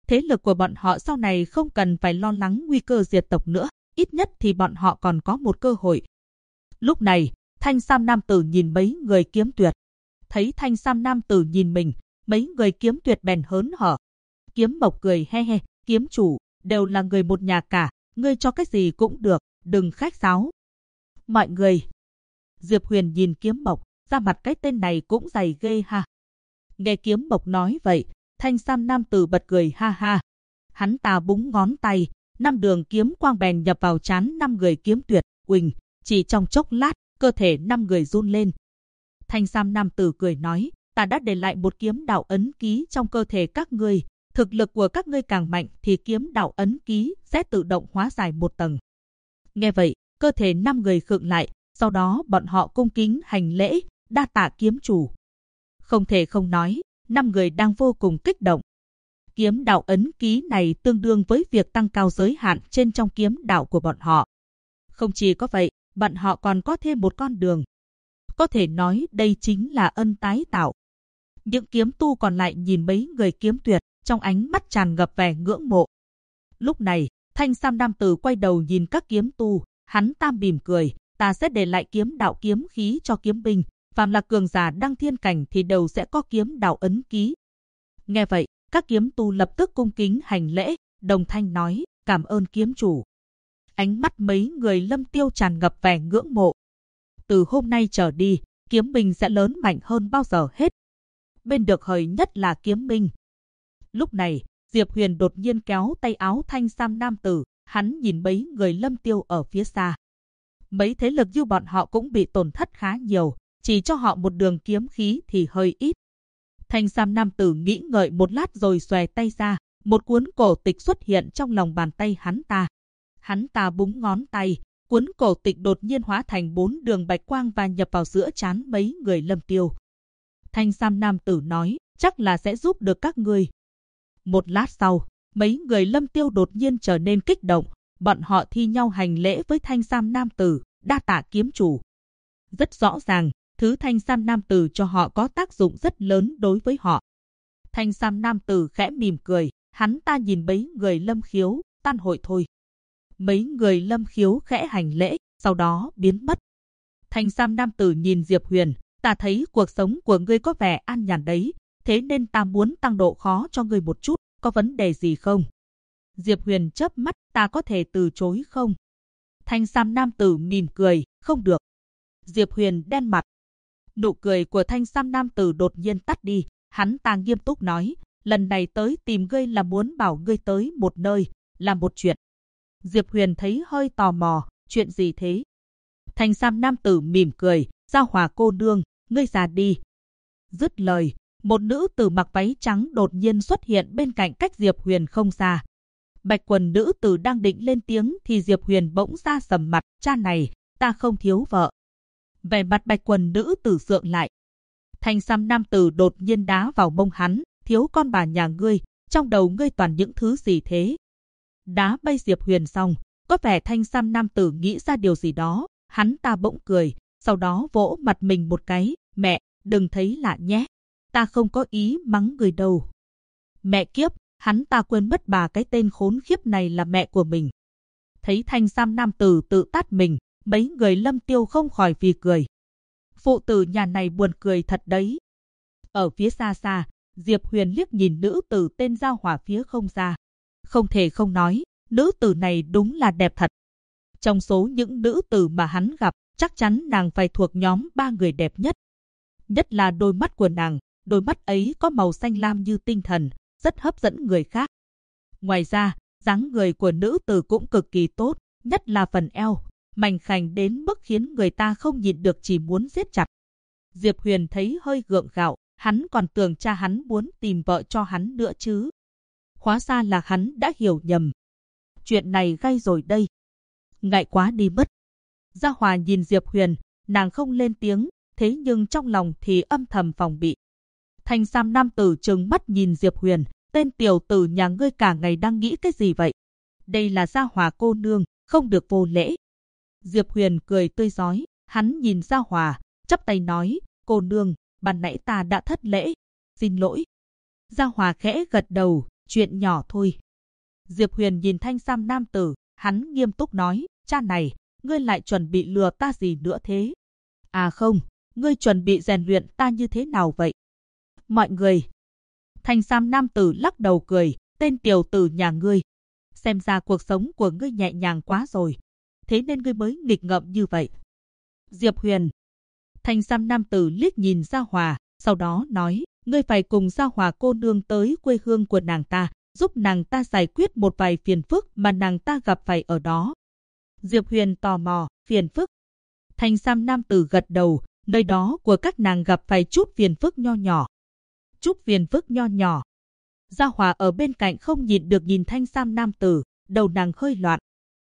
thế lực của bọn họ sau này không cần phải lo lắng nguy cơ diệt tộc nữa, ít nhất thì bọn họ còn có một cơ hội. Lúc này, thanh sam nam tử nhìn mấy người kiếm tuyệt. Thấy thanh sam nam tử nhìn mình, mấy người kiếm tuyệt bèn hớn hở. Kiếm Mộc cười he he, kiếm chủ, đều là người một nhà cả, ngươi cho cái gì cũng được, đừng khách sáo. Mọi người. Diệp Huyền nhìn Kiếm Mộc, ra mặt cái tên này cũng dày ghê ha. Nghe Kiếm Mộc nói vậy, thanh sam nam tử bật cười ha ha. Hắn ta búng ngón tay, 5 đường kiếm quang bèn nhập vào trán 5 người kiếm tuyệt, uỳnh, chỉ trong chốc lát, cơ thể 5 người run lên. Thanh sam nam tử cười nói, ta đã để lại một kiếm đạo ấn ký trong cơ thể các ngươi, thực lực của các ngươi càng mạnh thì kiếm đạo ấn ký sẽ tự động hóa giải một tầng. Nghe vậy, cơ thể 5 người khựng lại, sau đó bọn họ cung kính hành lễ, đa tạ kiếm chủ. Không thể không nói, 5 người đang vô cùng kích động. Kiếm đạo ấn ký này tương đương với việc tăng cao giới hạn trên trong kiếm đạo của bọn họ. Không chỉ có vậy, bọn họ còn có thêm một con đường. Có thể nói đây chính là ân tái tạo. Những kiếm tu còn lại nhìn mấy người kiếm tuyệt, trong ánh mắt tràn ngập vẻ ngưỡng mộ. Lúc này, thanh sam nam tử quay đầu nhìn các kiếm tu, hắn ta mỉm cười, ta sẽ để lại kiếm đạo kiếm khí cho kiếm binh, phàm là cường giả đăng thiên cảnh thì đều sẽ có kiếm đạo ấn ký. Nghe vậy, các kiếm tu lập tức cung kính hành lễ, đồng thanh nói, cảm ơn kiếm chủ. Ánh mắt mấy người Lâm Tiêu tràn ngập vẻ ngưỡng mộ. Từ hôm nay trở đi, kiếm binh sẽ lớn mạnh hơn bao giờ hết. Bên được hời nhất là kiếm binh. Lúc này, Diệp Huyền đột nhiên kéo tay áo thanh sam nam tử, hắn nhìn mấy người Lâm Tiêu ở phía xa. Mấy thế lực như bọn họ cũng bị tổn thất khá nhiều, chỉ cho họ một đường kiếm khí thì hơi ít. Thanh sam nam tử nghĩ ngợi một lát rồi xòe tay ra, một cuốn cổ tịch xuất hiện trong lòng bàn tay hắn ta. Hắn ta búng ngón tay, cuốn cổ tịch đột nhiên hóa thành 4 đường bạch quang và nhập vào giữa trán mấy người Lâm Tiêu. Thanh sam nam tử nói, chắc là sẽ giúp được các ngươi. Một lát sau, mấy người Lâm Tiêu đột nhiên trở nên kích động, bọn họ thi nhau hành lễ với thanh sam nam tử, đa tạ kiếm chủ. Rất rõ ràng, thứ thanh sam nam tử cho họ có tác dụng rất lớn đối với họ. Thanh sam nam tử khẽ mỉm cười, hắn ta nhìn mấy người Lâm Khiếu, tan hội thôi. Mấy người Lâm Khiếu khẽ hành lễ, sau đó biến mất. Thanh sam nam tử nhìn Diệp Huyền, ta thấy cuộc sống của ngươi có vẻ an nhàn đấy, thế nên ta muốn tăng độ khó cho ngươi một chút, có vấn đề gì không? Diệp Huyền chớp mắt, ta có thể từ chối không? Thanh sam nam tử mỉm cười, không được. Diệp Huyền đen mặt. Nụ cười của thanh sam nam tử đột nhiên tắt đi, hắn ta nghiêm túc nói, lần này tới tìm ngươi là muốn bảo ngươi tới một nơi, làm một chuyện. Diệp Huyền thấy hơi tò mò, chuyện gì thế? Thanh sam nam tử mỉm cười, Gia Hòa cô nương, ngươi già đi. Dứt lời, một nữ tử mặc váy trắng đột nhiên xuất hiện bên cạnh cách Diệp Huyền không xa. Bạch quần nữ tử đang định lên tiếng thì Diệp Huyền bỗng ra sầm mặt, cha này, ta không thiếu vợ. Vẻ mặt bạch quần nữ tử sượng lại. Thanh sam nam tử đột nhiên đá vào mông hắn, thiếu con bà nhà ngươi, trong đầu ngươi toàn những thứ gì thế? Đá bay Diệp Huyền xong, có vẻ thanh sam nam tử nghĩ ra điều gì đó, hắn ta bỗng cười, sau đó vỗ mặt mình một cái, mẹ, đừng thấy lạ nhé, ta không có ý mắng người đâu. Mẹ kiếp, hắn ta quên mất bà cái tên khốn khiếp này là mẹ của mình. Thấy thanh sam nam tử tự tát mình, mấy người Lâm Tiêu không khỏi phì cười. Phụ tử nhà này buồn cười thật đấy. Ở phía xa xa, Diệp Huyền liếc nhìn nữ tử tên Gia Hỏa phía không xa. Không thể không nói, nữ tử này đúng là đẹp thật. Trong số những nữ tử mà hắn gặp, chắc chắn nàng phải thuộc nhóm 3 người đẹp nhất. Nhất là đôi mắt của nàng, đôi mắt ấy có màu xanh lam như tinh thần, rất hấp dẫn người khác. Ngoài ra, dáng người của nữ tử cũng cực kỳ tốt, nhất là phần eo, mảnh khảnh đến mức khiến người ta không nhịn được chỉ muốn siết chặt. Diệp Huyền thấy hơi gượng gạo, hắn còn tưởng cha hắn muốn tìm vợ cho hắn nữa chứ. Hóa ra là hắn đã hiểu nhầm. Chuyện này gay rồi đây. Ngại quá đi mất. Gia Hòa nhìn Diệp Huyền, nàng không lên tiếng, thế nhưng trong lòng thì âm thầm phòng bị. Thanh sam nam tử trừng mắt nhìn Diệp Huyền, tên tiểu tử nhà ngươi cả ngày đang nghĩ cái gì vậy? Đây là Gia Hòa cô nương, không được vô lễ. Diệp Huyền cười tươi rói, hắn nhìn Gia Hòa, chắp tay nói, cô nương, ban nãy ta đã thất lễ, xin lỗi. Gia Hòa khẽ gật đầu, chuyện nhỏ thôi. Diệp Huyền nhìn thanh sam nam tử, hắn nghiêm túc nói, cha này, ngươi lại chuẩn bị lừa ta gì nữa thế? À không, ngươi chuẩn bị rèn luyện ta như thế nào vậy? Mọi người. Thanh sam nam tử lắc đầu cười, tên tiểu tử nhà ngươi. Xem ra cuộc sống của ngươi nhẹ nhàng quá rồi. Thế nên ngươi mới nghịch ngợm như vậy. Diệp Huyền. Thanh sam nam tử liếc nhìn Gia Hòa, sau đó nói, ngươi phải cùng Gia Hòa cô nương tới quê hương của nàng ta, giúp nàng ta giải quyết một vài phiền phức mà nàng ta gặp phải ở đó. Diệp Huyền tò mò, phiền phức. Thanh sam nam tử gật đầu, nơi đó của các nàng gặp phải chút phiền phức nho nhỏ. Chút phiền phức nho nhỏ. Gia Hòa ở bên cạnh không nhịn được nhìn thanh sam nam tử, đầu nàng hơi loạn.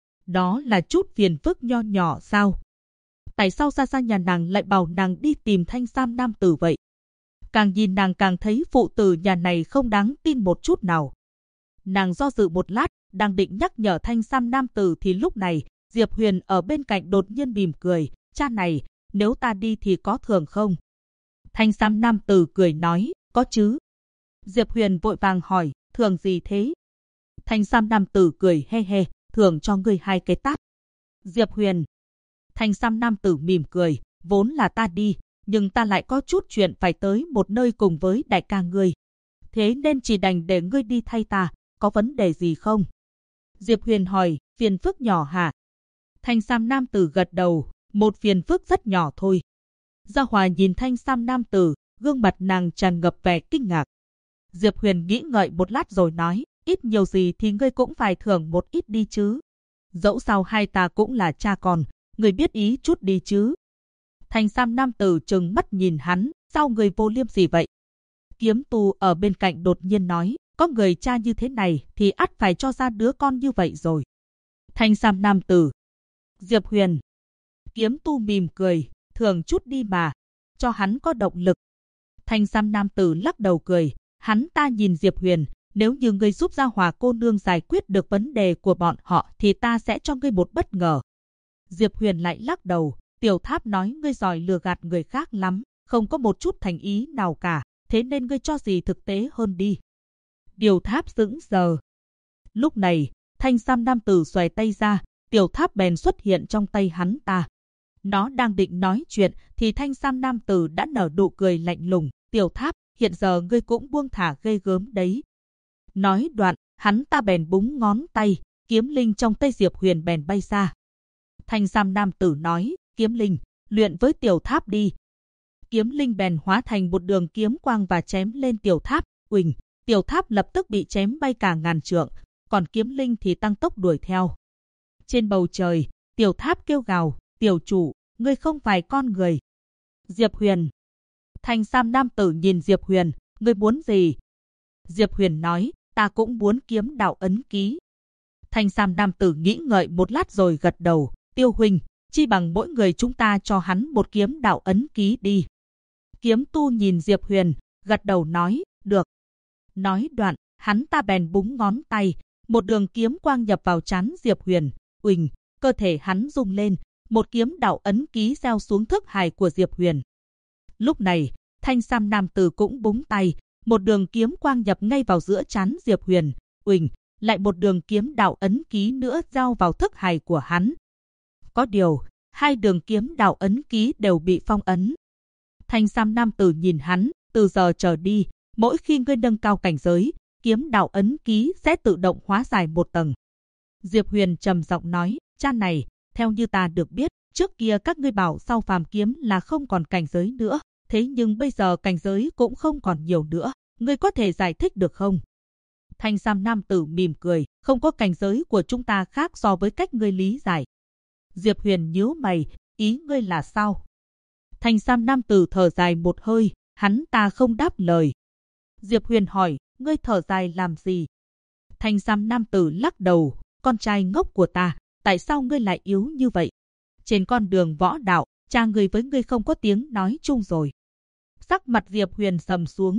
Đó là chút phiền phức nho nhỏ sao? Tại sao Gia nhà nàng lại bảo nàng đi tìm thanh sam nam tử vậy? Càng nhìn nàng càng thấy phụ tử nhà này không đáng tin một chút nào. Nàng do dự một lát, đang định nhắc nhở thanh sam nam tử thì lúc này, Diệp Huyền ở bên cạnh đột nhiên mỉm cười, cha này, nếu ta đi thì có thưởng không? Thanh sam nam tử cười nói, có chứ. Diệp Huyền vội vàng hỏi, thưởng gì thế? Thanh sam nam tử cười he he, thưởng cho ngươi 2 cái tát. Diệp Huyền. Thanh sam nam tử mỉm cười, vốn là ta đi, nhưng ta lại có chút chuyện phải tới một nơi cùng với đại ca ngươi. Thế nên chỉ đành để ngươi đi thay ta, có vấn đề gì không? Diệp Huyền hỏi, phiền phức nhỏ hả? Thanh sam nam tử gật đầu, một phiền phức rất nhỏ thôi. Gia Hòa nhìn thanh sam nam tử, gương mặt nàng tràn ngập vẻ kinh ngạc. Diệp Huyền nghĩ ngợi một lát rồi nói, ít nhiều gì thì ngươi cũng phải thưởng một ít đi chứ. Dẫu sao hai ta cũng là cha con, ngươi biết ý chút đi chứ. Thanh sam nam tử trừng mắt nhìn hắn, sao người vô liêm gì vậy? Kiếm tu ở bên cạnh đột nhiên nói, có người cha như thế này thì ắt phải cho ra đứa con như vậy rồi. Thanh sam nam tử. Diệp Huyền. Kiếm tu mỉm cười, thưởng chút đi mà, cho hắn có động lực. Thanh sam nam tử lắc đầu cười, hắn ta nhìn Diệp Huyền, nếu như ngươi giúp Gia Hòa cô nương giải quyết được vấn đề của bọn họ thì ta sẽ cho ngươi một bất ngờ. Diệp Huyền lại lắc đầu, Tiểu Tháp nói ngươi giỏi lừa gạt người khác lắm, không có một chút thành ý nào cả, thế nên ngươi cho gì thực tế hơn đi. Tiểu Tháp sững sờ. Lúc này, thanh sam nam tử xòe tay ra, Tiểu Tháp bèn xuất hiện trong tay hắn ta. Nó đang định nói chuyện thì thanh sam nam tử đã nở nụ cười lạnh lùng, Tiểu Tháp, hiện giờ ngươi cũng buông thả ghê gớm đấy. Nói đoạn, hắn ta bèn búng ngón tay, kiếm linh trong tay Diệp Huyền bèn bay ra. Thanh sam nam tử nói, kiếm linh, luyện với Tiểu Tháp đi. Kiếm linh bèn hóa thành một đường kiếm quang và chém lên Tiểu Tháp, uỳnh, Tiểu Tháp lập tức bị chém bay cả ngàn trượng, còn kiếm linh thì tăng tốc đuổi theo. Trên bầu trời, Tiểu Tháp kêu gào, tiểu chủ, ngươi không phải con người. Diệp Huyền. Thanh sam nam tử nhìn Diệp Huyền, ngươi muốn gì? Diệp Huyền nói, ta cũng muốn kiếm đạo ấn ký. Thanh sam nam tử nghĩ ngợi một lát rồi gật đầu, Tiêu huynh, chi bằng mỗi người chúng ta cho hắn một kiếm đạo ấn ký đi. Kiếm tu nhìn Diệp Huyền, gật đầu nói, được. Nói đoạn, hắn ta bèn búng ngón tay, một đường kiếm quang nhập vào trán Diệp Huyền, uỳnh, cơ thể hắn rung lên, một kiếm đạo ấn ký gieo xuống thức hải của Diệp Huyền. Lúc này, thanh sam nam tử cũng búng tay, một đường kiếm quang nhập ngay vào giữa trán Diệp Huyền, uỳnh, lại một đường kiếm đạo ấn ký nữa gieo vào thức hải của hắn. Có điều, hai đường kiếm đạo ấn ký đều bị phong ấn. Thanh sam nam tử nhìn hắn, từ giờ trở đi, mỗi khi ngươi nâng cao cảnh giới, kiếm đạo ấn ký sẽ tự động hóa giải một tầng. Diệp Huyền trầm giọng nói, cha này, theo như ta được biết, trước kia các ngươi bảo sau phàm kiếm là không còn cảnh giới nữa, thế nhưng bây giờ cảnh giới cũng không còn nhiều nữa, ngươi có thể giải thích được không? Thanh sam nam tử mỉm cười, không có cảnh giới của chúng ta khác so với cách ngươi lý giải. Diệp Huyền nhíu mày, ý ngươi là sao? Thanh sam nam tử thở dài một hơi, hắn ta không đáp lời. Diệp Huyền hỏi, ngươi thở dài làm gì? Thanh sam nam tử lắc đầu, con trai ngốc của ta, tại sao ngươi lại yếu như vậy? Trên con đường võ đạo, cha ngươi với ngươi không có tiếng nói chung rồi. Sắc mặt Diệp Huyền sầm xuống.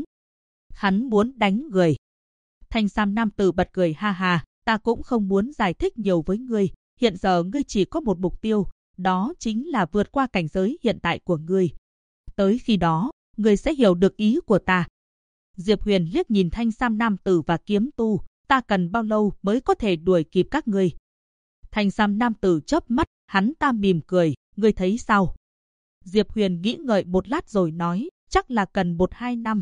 Hắn muốn đánh người. Thanh sam nam tử bật cười ha ha, ta cũng không muốn giải thích nhiều với ngươi. Hiện giờ ngươi chỉ có một mục tiêu, đó chính là vượt qua cảnh giới hiện tại của ngươi. Tới khi đó, ngươi sẽ hiểu được ý của ta. Diệp Huyền liếc nhìn thanh sam nam tử và kiếm tu, ta cần bao lâu mới có thể đuổi kịp các ngươi? Thanh sam nam tử chớp mắt, hắn ta mỉm cười, ngươi thấy sao? Diệp Huyền nghĩ ngợi một lát rồi nói, chắc là cần 1-2 năm.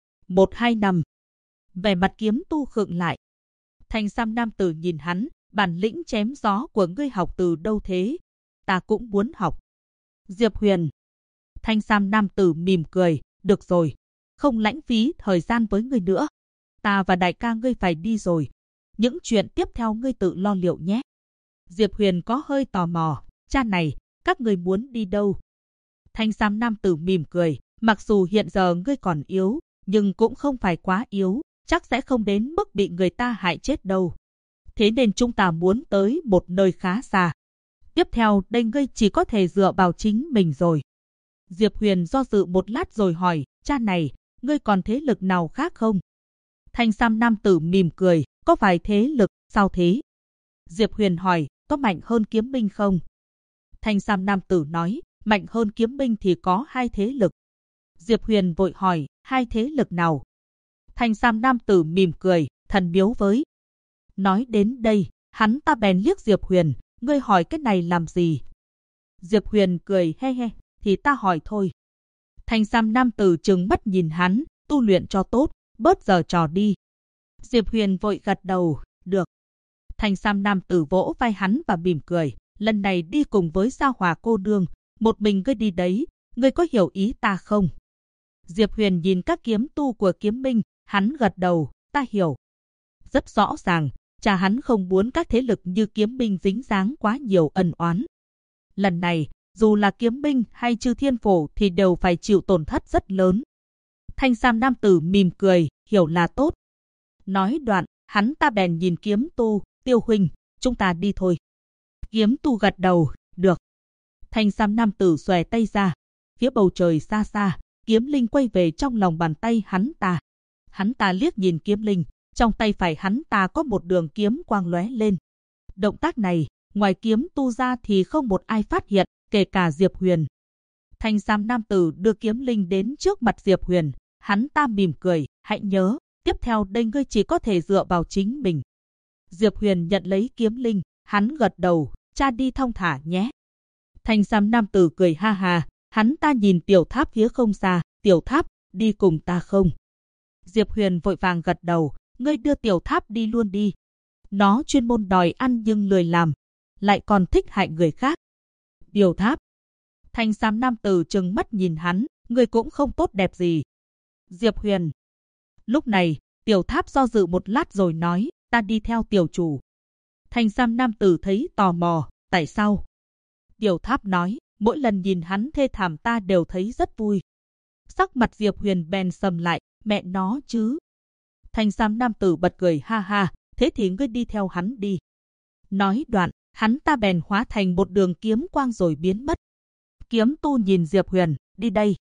1-2 năm. Vẻ mặt kiếm tu khựng lại. Thanh sam nam tử nhìn hắn, bản lĩnh chém gió của ngươi học từ đâu thế? Ta cũng muốn học. Diệp Huyền. Thanh sam nam tử mỉm cười, được rồi, không lãng phí thời gian với ngươi nữa. Ta và đại ca ngươi phải đi rồi. Những chuyện tiếp theo ngươi tự lo liệu nhé. Diệp Huyền có hơi tò mò, cha này, các ngươi muốn đi đâu? Thanh sam nam tử mỉm cười, mặc dù hiện giờ ngươi còn yếu, nhưng cũng không phải quá yếu, chắc sẽ không đến mức bị người ta hại chết đâu. Thế nên chúng ta muốn tới một nơi khá xa. Tiếp theo đây ngươi chỉ có thể dựa vào chính mình rồi. Diệp Huyền do dự một lát rồi hỏi, cha này, ngươi còn thế lực nào khác không? Thanh sam nam tử mỉm cười, có phải thế lực, sao thế? Diệp Huyền hỏi, có mạnh hơn kiếm binh không? Thanh sam nam tử nói, mạnh hơn kiếm binh thì có 2 thế lực. Diệp Huyền vội hỏi, 2 thế lực nào? Thanh sam nam tử mỉm cười, thần miếu với. Nói đến đây, hắn ta bèn liếc Diệp Huyền, ngươi hỏi cái này làm gì? Diệp Huyền cười he he, thì ta hỏi thôi. Thanh sam nam tử trừng mắt nhìn hắn, tu luyện cho tốt, bớt giờ trò đi. Diệp Huyền vội gật đầu, được. Thanh sam nam tử vỗ vai hắn và mỉm cười, lần này đi cùng với Sa Hòa cô nương, một mình ngươi đi đấy, ngươi có hiểu ý ta không? Diệp Huyền nhìn các kiếm tu của kiếm minh, hắn gật đầu, ta hiểu. Rất rõ ràng, cha hắn không muốn các thế lực như kiếm minh dính dáng quá nhiều ân oán. Lần này, dù là kiếm minh hay Chư Thiên Phổ thì đều phải chịu tổn thất rất lớn. Thanh sam nam tử mỉm cười, hiểu là tốt. Nói đoạn, hắn ta bèn nhìn kiếm tu, Tiêu huynh, chúng ta đi thôi. Kiếm tu gật đầu, được. Thanh sam nam tử xòe tay ra. Phía bầu trời xa xa, kiếm linh quay về trong lòng bàn tay hắn ta. Hắn ta liếc nhìn kiếm linh, trong tay phải hắn ta có một đường kiếm quang lóe lên. Động tác này, ngoài kiếm tu ra thì không một ai phát hiện, kể cả Diệp Huyền. Thanh sam nam tử đưa kiếm linh đến trước mặt Diệp Huyền, hắn ta mỉm cười, hãy nhớ, tiếp theo đây ngươi chỉ có thể dựa vào chính mình. Diệp Huyền nhận lấy kiếm linh, hắn gật đầu, cha đi thong thả nhé. Thanh sam nam tử cười ha ha, hắn ta nhìn tiểu tháp phía không xa, tiểu tháp, đi cùng ta không? Diệp Huyền vội vàng gật đầu, ngươi đưa tiểu tháp đi luôn đi. Nó chuyên môn đòi ăn nhưng lười làm, lại còn thích hại người khác. Tiểu tháp. Thanh sam nam tử trừng mắt nhìn hắn, ngươi cũng không tốt đẹp gì. Diệp Huyền. Lúc này, tiểu tháp do dự một lát rồi nói, ta đi theo tiểu chủ. Thanh sam nam tử thấy tò mò, tại sao? Tiểu tháp nói, mỗi lần nhìn hắn thê thảm ta đều thấy rất vui. Sắc mặt Diệp Huyền bèn sầm lại, mẹ nó chứ. Thanh sam nam tử bật cười ha ha, thế thì ngươi đi theo hắn đi. Nói đoạn, hắn ta bèn hóa thành một đường kiếm quang rồi biến mất. Kiếm tu nhìn Diệp Huyền, đi đây.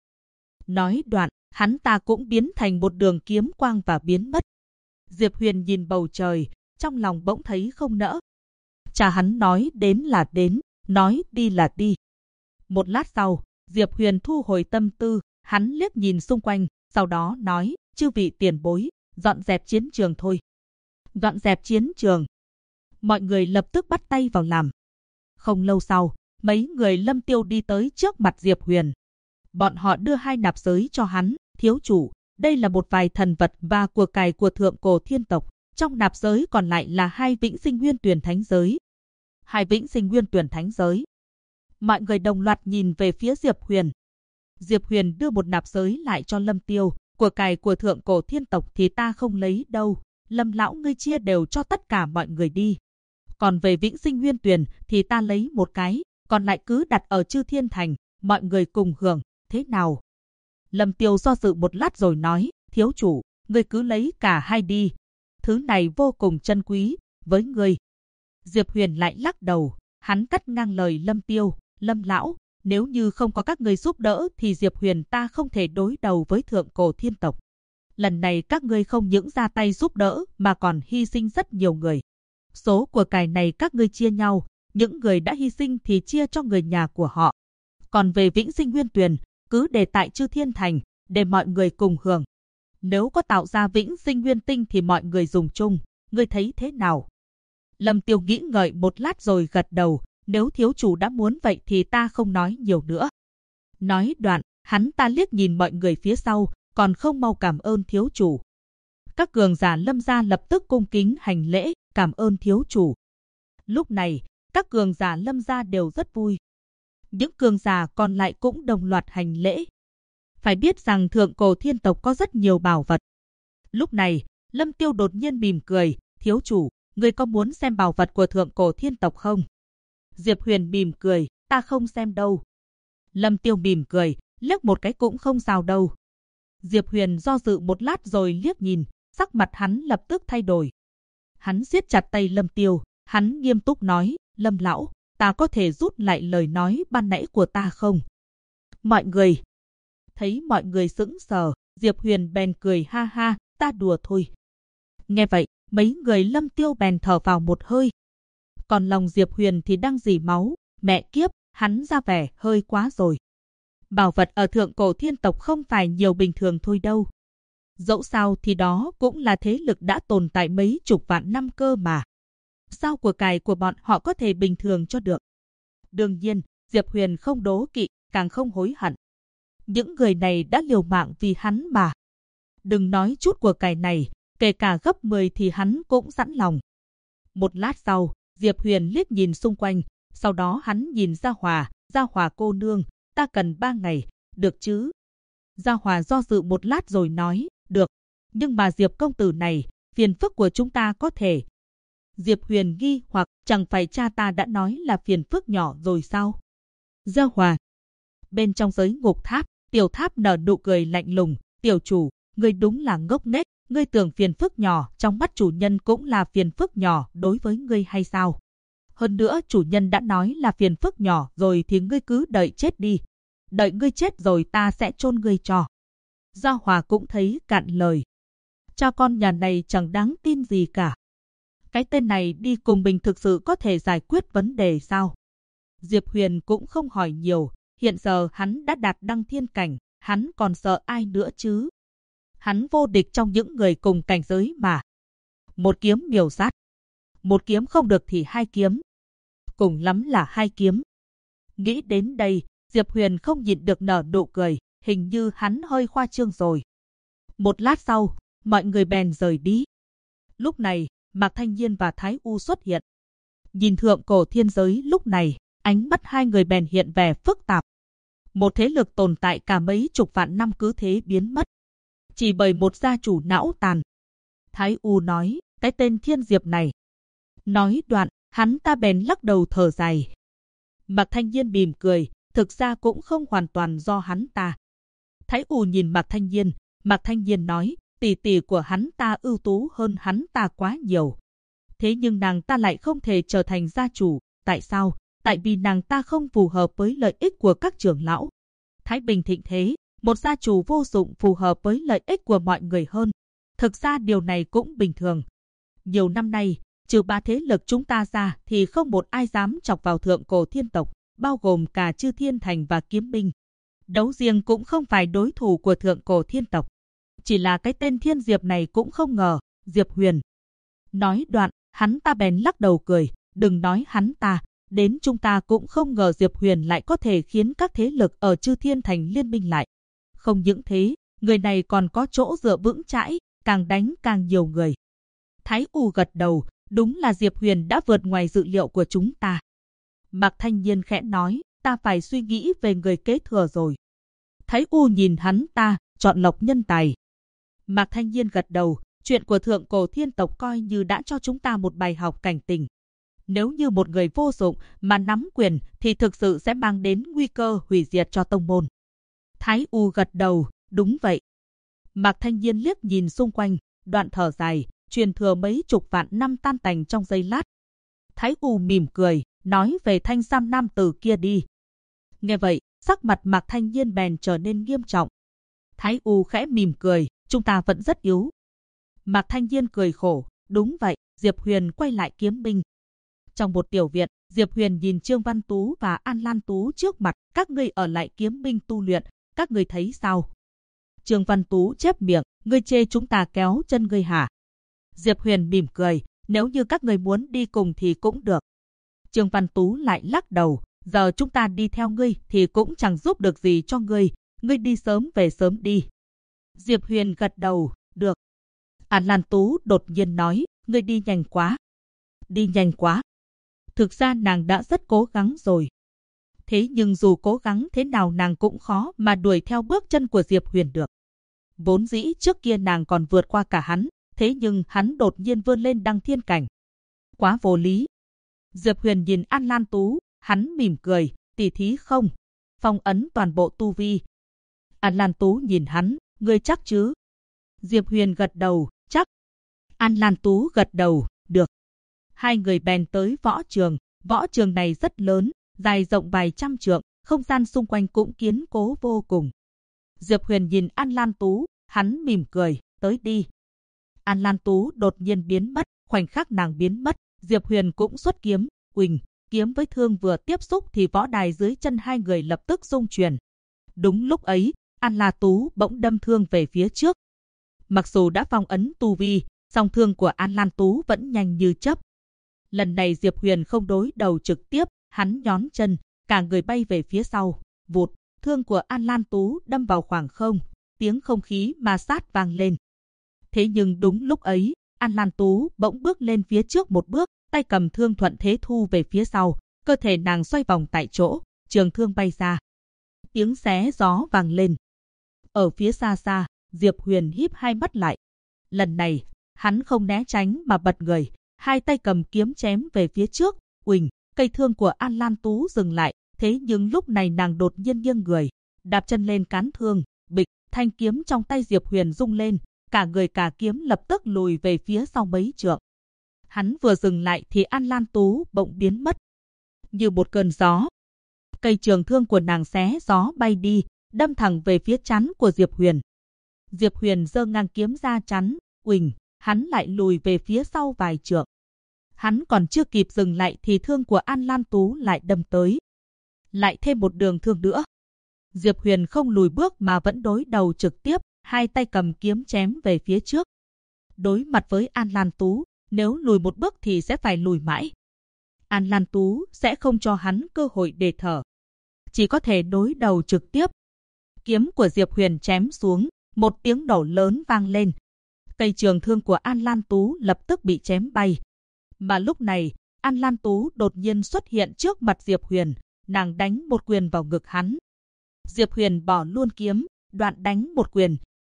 Nói đoạn, hắn ta cũng biến thành một đường kiếm quang và biến mất. Diệp Huyền nhìn bầu trời, trong lòng bỗng thấy không nỡ. Cha hắn nói đến là đến, nói đi là đi. Một lát sau, Diệp Huyền thu hồi tâm tư, hắn liếc nhìn xung quanh, sau đó nói, chư vị tiền bối, dọn dẹp chiến trường thôi. Dọn dẹp chiến trường. Mọi người lập tức bắt tay vào làm. Không lâu sau, mấy người Lâm Tiêu đi tới trước mặt Diệp Huyền. Bọn họ đưa 2 nạp giới cho hắn, thiếu chủ, đây là một vài thần vật và của cải của thượng cổ thiên tộc. Trong nạp giới còn lại là 2 vĩnh sinh nguyên tuyển thánh giới. 2 vĩnh sinh nguyên tuyển thánh giới. Mọi người đồng loạt nhìn về phía Diệp Huyền. Diệp Huyền đưa một nạp giới lại cho Lâm Tiêu, của cải của thượng cổ thiên tộc thì ta không lấy đâu. Lâm lão ngươi chia đều cho tất cả mọi người đi. Còn về vĩnh sinh nguyên tuyển thì ta lấy một cái, còn lại cứ đặt ở Chư Thiên Thành, mọi người cùng hưởng, thế nào? Lâm Tiêu do dự một lát rồi nói, thiếu chủ, ngươi cứ lấy cả 2 đi. Thứ này vô cùng chân quý, với ngươi. Diệp Huyền lại lắc đầu, hắn cắt ngang lời Lâm Tiêu, Lâm lão, nếu như không có các ngươi giúp đỡ thì Diệp Huyền ta không thể đối đầu với thượng cổ thiên tộc. Lần này các ngươi không những ra tay giúp đỡ mà còn hy sinh rất nhiều người. Số của cải này các ngươi chia nhau, những người đã hy sinh thì chia cho người nhà của họ. Còn về vĩnh sinh nguyên tuyển, cứ để tại Chư Thiên Thành, để mọi người cùng hưởng. Nếu có tạo ra vĩnh sinh nguyên tinh thì mọi người dùng chung, ngươi thấy thế nào? Lâm Tiêu nghĩ ngợi một lát rồi gật đầu, nếu thiếu chủ đã muốn vậy thì ta không nói nhiều nữa. Nói đoạn, hắn ta liếc nhìn mọi người phía sau, còn không mau cảm ơn thiếu chủ. Các cường giả Lâm gia lập tức cung kính hành lễ, cảm ơn thiếu chủ. Lúc này, các cường giả Lâm gia đều rất vui. Những cường giả còn lại cũng đồng loạt hành lễ. Phải biết rằng Thượng Cổ Thiên tộc có rất nhiều bảo vật. Lúc này, Lâm Tiêu đột nhiên mỉm cười, thiếu chủ, ngươi có muốn xem bảo vật của Thượng Cổ Thiên tộc không? Diệp Huyền mỉm cười, ta không xem đâu. Lâm Tiêu mỉm cười, liếc một cái cũng không sao đâu. Diệp Huyền do dự một lát rồi liếc nhìn, sắc mặt hắn lập tức thay đổi. Hắn siết chặt tay Lâm Tiêu, hắn nghiêm túc nói, Lâm lão, ta có thể rút lại lời nói ban nãy của ta không? Mọi người. Thấy mọi người sững sờ, Diệp Huyền bèn cười ha ha, ta đùa thôi. Nghe vậy, mấy người Lâm Tiêu bèn thở vào một hơi. Còn lòng Diệp Huyền thì đang rỉ máu, mẹ kiếp, hắn ra vẻ hơi quá rồi. Bảo vật ở Thượng Cổ Thiên tộc không phải nhiều bình thường thôi đâu. Dẫu sao thì đó cũng là thế lực đã tồn tại mấy chục vạn năm cơ mà. Sao của cải của bọn họ có thể bình thường cho được? Đương nhiên, Diệp Huyền không đố kỵ, càng không hối hận. Những người này đã liều mạng vì hắn mà. Đừng nói chút của cải này, kể cả gấp 10 thì hắn cũng sẵn lòng. Một lát sau, Diệp Huyền liếc nhìn xung quanh, sau đó hắn nhìn Gia Hòa cô nương, ta cần 3 ngày, được chứ? Gia Hòa do dự một lát rồi nói, được, nhưng mà Diệp công tử này, phiền phức của chúng ta có thể. Diệp Huyền nghi hoặc, chẳng phải cha ta đã nói là phiền phức nhỏ rồi sao? Gia Hòa. Bên trong giới ngục tháp, Tiểu Tháp nở nụ cười lạnh lùng, tiểu chủ, ngươi đúng là ngốc nghếch, ngươi tưởng phiền phức nhỏ trong mắt chủ nhân cũng là phiền phức nhỏ đối với ngươi hay sao? Hơn nữa chủ nhân đã nói là phiền phức nhỏ rồi thì ngươi cứ đợi chết đi. Đợi ngươi chết rồi ta sẽ chôn ngươi cho. Gia Hòa cũng thấy cạn lời. Cha con nhà này chẳng đáng tin gì cả. Cái tên này đi cùng mình thực sự có thể giải quyết vấn đề sao? Diệp Huyền cũng không hỏi nhiều. Hiện giờ hắn đã đạt đăng thiên cảnh, hắn còn sợ ai nữa chứ? Hắn vô địch trong những người cùng cảnh giới mà. Một kiếm miểu sát. Một kiếm không được thì 2 kiếm. Cùng lắm là 2 kiếm. Nghĩ đến đây, Diệp Huyền không nhịn được nở nụ cười, hình như hắn hơi khoa trương rồi. Một lát sau, mọi người bèn rời đi. Lúc này, Mạc Thanh Nhiên và Thái U xuất hiện. Nhìn Thượng Cổ Thiên giới lúc này, ánh mắt hai người bèn hiện vẻ phức tạp. Một thế lực tồn tại cả mấy chục vạn năm cứ thế biến mất. Chỉ bởi một gia chủ não tàn. Thái U nói, cái tên Thiên Diệp này. Nói đoạn, hắn ta bèn lắc đầu thở dài. Mạc Thanh Nhiên mỉm cười, thực ra cũng không hoàn toàn do hắn ta. Thái U nhìn Mạc Thanh Nhiên nói, tỷ tỷ của hắn ta ưu tú hơn hắn ta quá nhiều. Thế nhưng nàng ta lại không thể trở thành gia chủ, tại sao? Tại vì nàng ta không phù hợp với lợi ích của các trưởng lão. Thái Bình thịnh thế, một gia chủ vô dụng phù hợp với lợi ích của mọi người hơn. Thực ra điều này cũng bình thường. Nhiều năm nay, trừ 3 thế lực chúng ta ra thì không một ai dám chọc vào Thượng Cổ Thiên tộc, bao gồm cả Chư Thiên Thành và Kiếm Binh. Đấu riêng cũng không phải đối thủ của Thượng Cổ Thiên tộc. Chỉ là cái tên Thiên Diệp này cũng không ngờ, Diệp Huyền. Nói đoạn, hắn ta bèn lắc đầu cười, đừng nói hắn ta, đến chúng ta cũng không ngờ Diệp Huyền lại có thể khiến các thế lực ở Chư Thiên Thành liên minh lại. Không những thế, người này còn có chỗ dựa vững chãi, càng đánh càng nhiều người. Thái U gật đầu, đúng là Diệp Huyền đã vượt ngoài dự liệu của chúng ta. Mạc Thanh Nhiên khẽ nói, ta phải suy nghĩ về người kế thừa rồi. Thái U nhìn hắn ta, chọn lọc nhân tài. Mạc Thanh Nhiên gật đầu, chuyện của Thượng Cổ Thiên tộc coi như đã cho chúng ta một bài học cảnh tỉnh. Nếu như một người vô dụng mà nắm quyền thì thực sự sẽ mang đến nguy cơ hủy diệt cho tông môn. Thái U gật đầu, đúng vậy. Mạc Thanh Nhiên liếc nhìn xung quanh, đoạn thở dài, truyền thừa mấy chục vạn năm tan tành trong giây lát. Thái U mỉm cười, nói về Thanh Sam nam tử kia đi. Nghe vậy, sắc mặt Mạc Thanh Nhiên bèn trở nên nghiêm trọng. Thái U khẽ mỉm cười, chúng ta vẫn rất yếu. Mạc Thanh Nhiên cười khổ, đúng vậy. Diệp Huyền quay lại Kiếm Binh. Trong một tiểu viện, Diệp Huyền nhìn Trương Văn Tú và An Lan Tú trước mặt, các ngươi ở lại Kiếm Binh tu luyện, các ngươi thấy sao? Trương Văn Tú chép miệng, ngươi chê chúng ta kéo chân ngươi hả? Diệp Huyền mỉm cười, nếu như các ngươi muốn đi cùng thì cũng được. Trương Văn Tú lại lắc đầu, giờ chúng ta đi theo ngươi thì cũng chẳng giúp được gì cho ngươi đi sớm về sớm đi. Diệp Huyền gật đầu, được. An Lan Tú đột nhiên nói, ngươi đi nhanh quá. Đi nhanh quá. Thực ra nàng đã rất cố gắng rồi. Thế nhưng dù cố gắng thế nào nàng cũng khó mà đuổi theo bước chân của Diệp Huyền được. Vốn dĩ trước kia nàng còn vượt qua cả hắn, thế nhưng hắn đột nhiên vươn lên đăng thiên cảnh. Quá vô lý. Diệp Huyền nhìn An Lan Tú, hắn mỉm cười, tỉ thí không? Phong ấn toàn bộ tu vi. An Lan Tú nhìn hắn, ngươi chắc chứ? Diệp Huyền gật đầu, chắc. An Lan Tú gật đầu, được. Hai người bèn tới võ trường này rất lớn, dài rộng vài trăm trượng, không gian xung quanh cũng kiên cố vô cùng. Diệp Huyền nhìn An Lan Tú, hắn mỉm cười, tới đi. An Lan Tú đột nhiên biến mất, khoảnh khắc nàng biến mất, Diệp Huyền cũng xuất kiếm, quỳnh, kiếm với thương vừa tiếp xúc thì võ đài dưới chân hai người lập tức rung chuyển. Đúng lúc ấy, An Lan Tú bỗng đâm thương về phía trước. Mặc dù đã phong ấn tu vi, song thương của An Lan Tú vẫn nhanh như chớp. Lần này Diệp Huyền không đối đầu trực tiếp, hắn nhón chân, cả người bay về phía sau, vụt, thương của An Lan Tú đâm vào khoảng không, tiếng không khí ma sát vang lên. Thế nhưng đúng lúc ấy, An Lan Tú bỗng bước lên phía trước một bước, tay cầm thương thuận thế thu về phía sau, cơ thể nàng xoay vòng tại chỗ, trường thương bay ra. Tiếng xé gió vang lên. Ở phía xa xa, Diệp Huyền híp hai mắt lại. Lần này, hắn không né tránh mà bật người, hai tay cầm kiếm chém về phía trước, uỳnh, cây thương của An Lan Tú dừng lại, thế nhưng lúc này nàng đột nhiên nghiêng người, đạp chân lên cán thương, bịch, thanh kiếm trong tay Diệp Huyền rung lên, cả người cả kiếm lập tức lùi về phía sau mấy trượng. Hắn vừa dừng lại thì An Lan Tú bỗng biến mất. Như một cơn gió, cây trường thương của nàng xé gió bay đi, đâm thẳng về phía trán của Diệp Huyền. Diệp Huyền giơ ngang kiếm ra chắn, uỳnh, hắn lại lùi về phía sau vài trượng. Hắn còn chưa kịp dừng lại thì thương của An Lan Tú lại đâm tới. Lại thêm một đường thương nữa. Diệp Huyền không lùi bước mà vẫn đối đầu trực tiếp, hai tay cầm kiếm chém về phía trước. Đối mặt với An Lan Tú, nếu lùi một bước thì sẽ phải lùi mãi. An Lan Tú sẽ không cho hắn cơ hội để thở. Chỉ có thể đối đầu trực tiếp. Kiếm của Diệp Huyền chém xuống, một tiếng nổ lớn vang lên. Cây trường thương của An Lan Tú lập tức bị chém bay. Mà lúc này, An Lan Tú đột nhiên xuất hiện trước mặt Diệp Huyền, nàng đánh một quyền vào ngực hắn. Diệp Huyền bỏ luôn kiếm, đoạn đánh một quyền.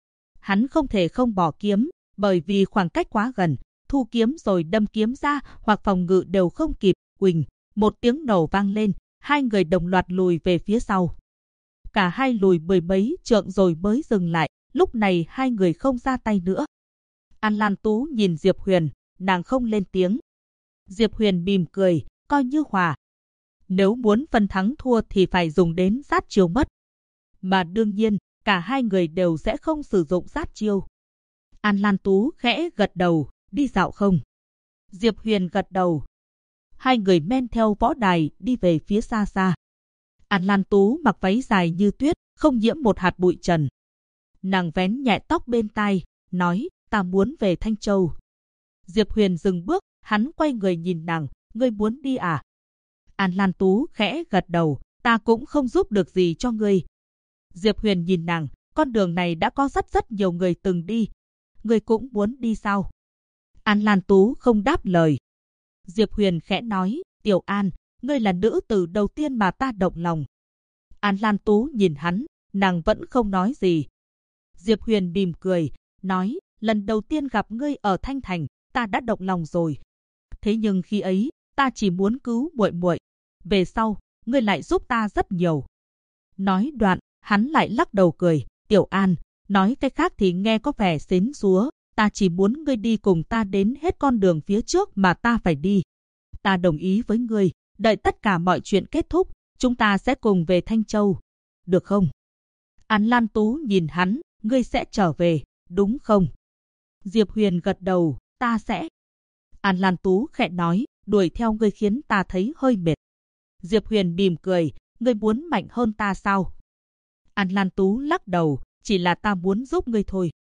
Hắn không thể không bỏ kiếm, bởi vì khoảng cách quá gần, thu kiếm rồi đâm kiếm ra hoặc phòng ngự đều không kịp, quỳnh, một tiếng nổ vang lên, hai người đồng loạt lùi về phía sau. Cả hai lùi mười mấy trượng rồi mới dừng lại, lúc này hai người không ra tay nữa. An Lan Tú nhìn Diệp Huyền, nàng không lên tiếng. Diệp Huyền mỉm cười, coi như hòa. Nếu muốn phân thắng thua thì phải dùng đến sát chiêu mất. Mà đương nhiên, cả hai người đều sẽ không sử dụng sát chiêu. An Lan Tú khẽ gật đầu, đi dạo không? Diệp Huyền gật đầu. Hai người men theo võ đài đi về phía xa xa. An Lan Tú mặc váy dài như tuyết, không nhiễm một hạt bụi trần. Nàng vén nhẹ tóc bên tai, nói, ta muốn về Thanh Châu. Diệp Huyền dừng bước, hắn quay người nhìn nàng, ngươi muốn đi à? An Lan Tú khẽ gật đầu, ta cũng không giúp được gì cho ngươi. Diệp Huyền nhìn nàng, con đường này đã có rất nhiều người từng đi. Ngươi cũng muốn đi sao? An Lan Tú không đáp lời. Diệp Huyền khẽ nói, Tiểu An, ngươi là nữ tử đầu tiên mà ta động lòng. An Lan Tú nhìn hắn, nàng vẫn không nói gì. Diệp Huyền mỉm cười, nói, lần đầu tiên gặp ngươi ở Thanh Thành, ta đã động lòng rồi. Thế nhưng khi ấy, ta chỉ muốn cứu muội muội. Về sau, ngươi lại giúp ta rất nhiều. Nói đoạn, hắn lại lắc đầu cười, Tiểu An, nói cái khác thì nghe có vẻ xến xúa, ta chỉ muốn ngươi đi cùng ta đến hết con đường phía trước mà ta phải đi. Ta đồng ý với ngươi, đợi tất cả mọi chuyện kết thúc, chúng ta sẽ cùng về Thanh Châu. Được không? An Lan Tú nhìn hắn, ngươi sẽ trở về, đúng không? Diệp Huyền gật đầu, ta sẽ. An Lan Tú khẽ nói, đuổi theo ngươi khiến ta thấy hơi mệt. Diệp Huyền mỉm cười, ngươi muốn mạnh hơn ta sao? An Lan Tú lắc đầu, chỉ là ta muốn giúp ngươi thôi.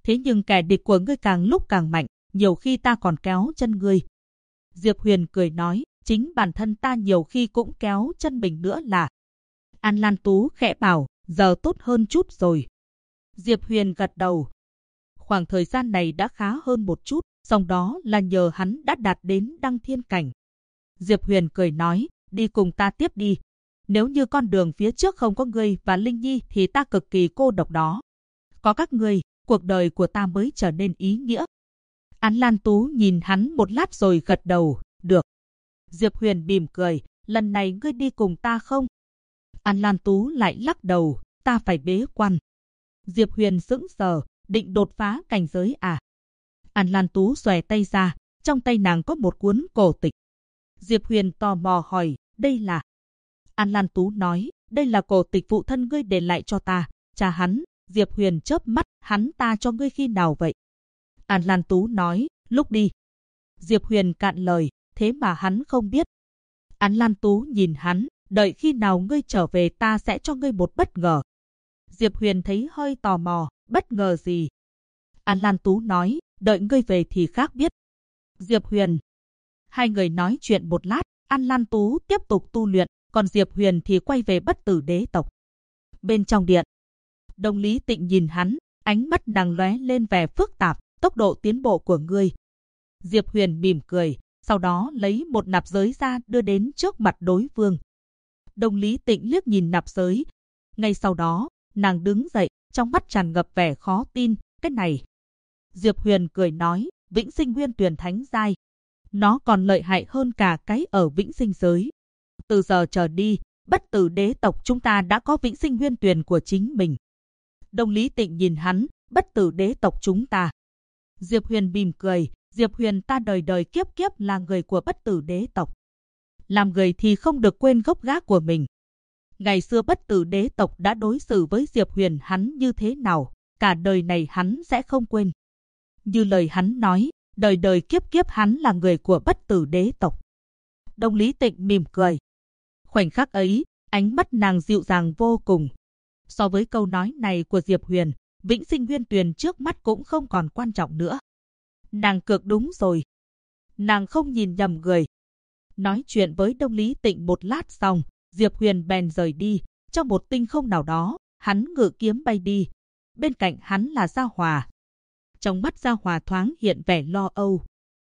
Thế nhưng kẻ địch của ngươi càng lúc càng mạnh, nhiều khi ta còn kéo chân ngươi. Diệp Huyền cười nói, chính bản thân ta nhiều khi cũng kéo chân mình nữa là. An Lan Tú khẽ bảo, giờ tốt hơn chút rồi. Diệp Huyền gật đầu. Khoảng thời gian này đã khá hơn một chút, song đó là nhờ hắn đã đạt đến đăng thiên cảnh. Diệp Huyền cười nói, đi cùng ta tiếp đi. Nếu như con đường phía trước không có ngươi và Linh Nhi thì ta cực kỳ cô độc đó. Có các ngươi, cuộc đời của ta mới trở nên ý nghĩa. An Lan Tú nhìn hắn một lát rồi gật đầu, được. Diệp Huyền mỉm cười, lần này ngươi đi cùng ta không? An Lan Tú lại lắc đầu, ta phải bế quan. Diệp Huyền sững sờ, định đột phá cảnh giới à? An Lan Tú xòe tay ra, trong tay nàng có một cuốn cổ tịch. Diệp Huyền tò mò hỏi, đây là? An Lan Tú nói, đây là cổ tịch phụ thân ngươi để lại cho ta, cha hắn. Diệp Huyền chớp mắt, hắn ta cho ngươi khi nào vậy? An Lan Tú nói, lúc đi. Diệp Huyền cạn lời, thế mà hắn không biết. An Lan Tú nhìn hắn, đợi khi nào ngươi trở về ta sẽ cho ngươi một bất ngờ. Diệp Huyền thấy hơi tò mò, bất ngờ gì? An Lan Tú nói, đợi ngươi về thì khác biết. Diệp Huyền. Hai người nói chuyện một lát, An Lan Tú tiếp tục tu luyện, còn Diệp Huyền thì quay về Bất Tử Đế tộc. Bên trong điện, Đông Lý Tịnh nhìn hắn, ánh mắt nàng lóe lên vẻ phức tạp, tốc độ tiến bộ của ngươi. Diệp Huyền mỉm cười, sau đó lấy một nạp giới ra đưa đến trước mặt đối phương. Đông Lý Tịnh liếc nhìn nạp giới. Ngay sau đó, nàng đứng dậy, trong mắt tràn ngập vẻ khó tin, cái này. Diệp Huyền cười nói, Vĩnh Sinh Nguyên Tuyền Thánh giai. Nó còn lợi hại hơn cả cái ở Vĩnh Sinh giới. Từ giờ trở đi, Bất Tử Đế tộc chúng ta đã có Vĩnh Sinh Nguyên Tuyền của chính mình. Đông Lý Tịnh nhìn hắn, Bất Tử Đế tộc chúng ta. Diệp Huyền mỉm cười, Diệp Huyền ta đời đời kiếp kiếp là người của Bất Tử Đế tộc. Làm người thì không được quên gốc gác của mình. Ngày xưa Bất Tử Đế tộc đã đối xử với Diệp Huyền hắn như thế nào, cả đời này hắn sẽ không quên. Như lời hắn nói, đời đời kiếp kiếp hắn là người của Bất Tử Đế tộc. Đông Lý Tịnh mỉm cười. Khoảnh khắc ấy, ánh mắt nàng dịu dàng vô cùng. So với câu nói này của Diệp Huyền, Vĩnh Sinh Nguyên Tuyền trước mắt cũng không còn quan trọng nữa. Nàng cược đúng rồi. Nàng không nhìn nhầm người. Nói chuyện với Đông Lý Tịnh một lát xong, Diệp Huyền bèn rời đi. Trong một tinh không nào đó, hắn ngự kiếm bay đi. Bên cạnh hắn là Gia Hòa. Trong mắt Gia Hòa thoáng hiện vẻ lo âu.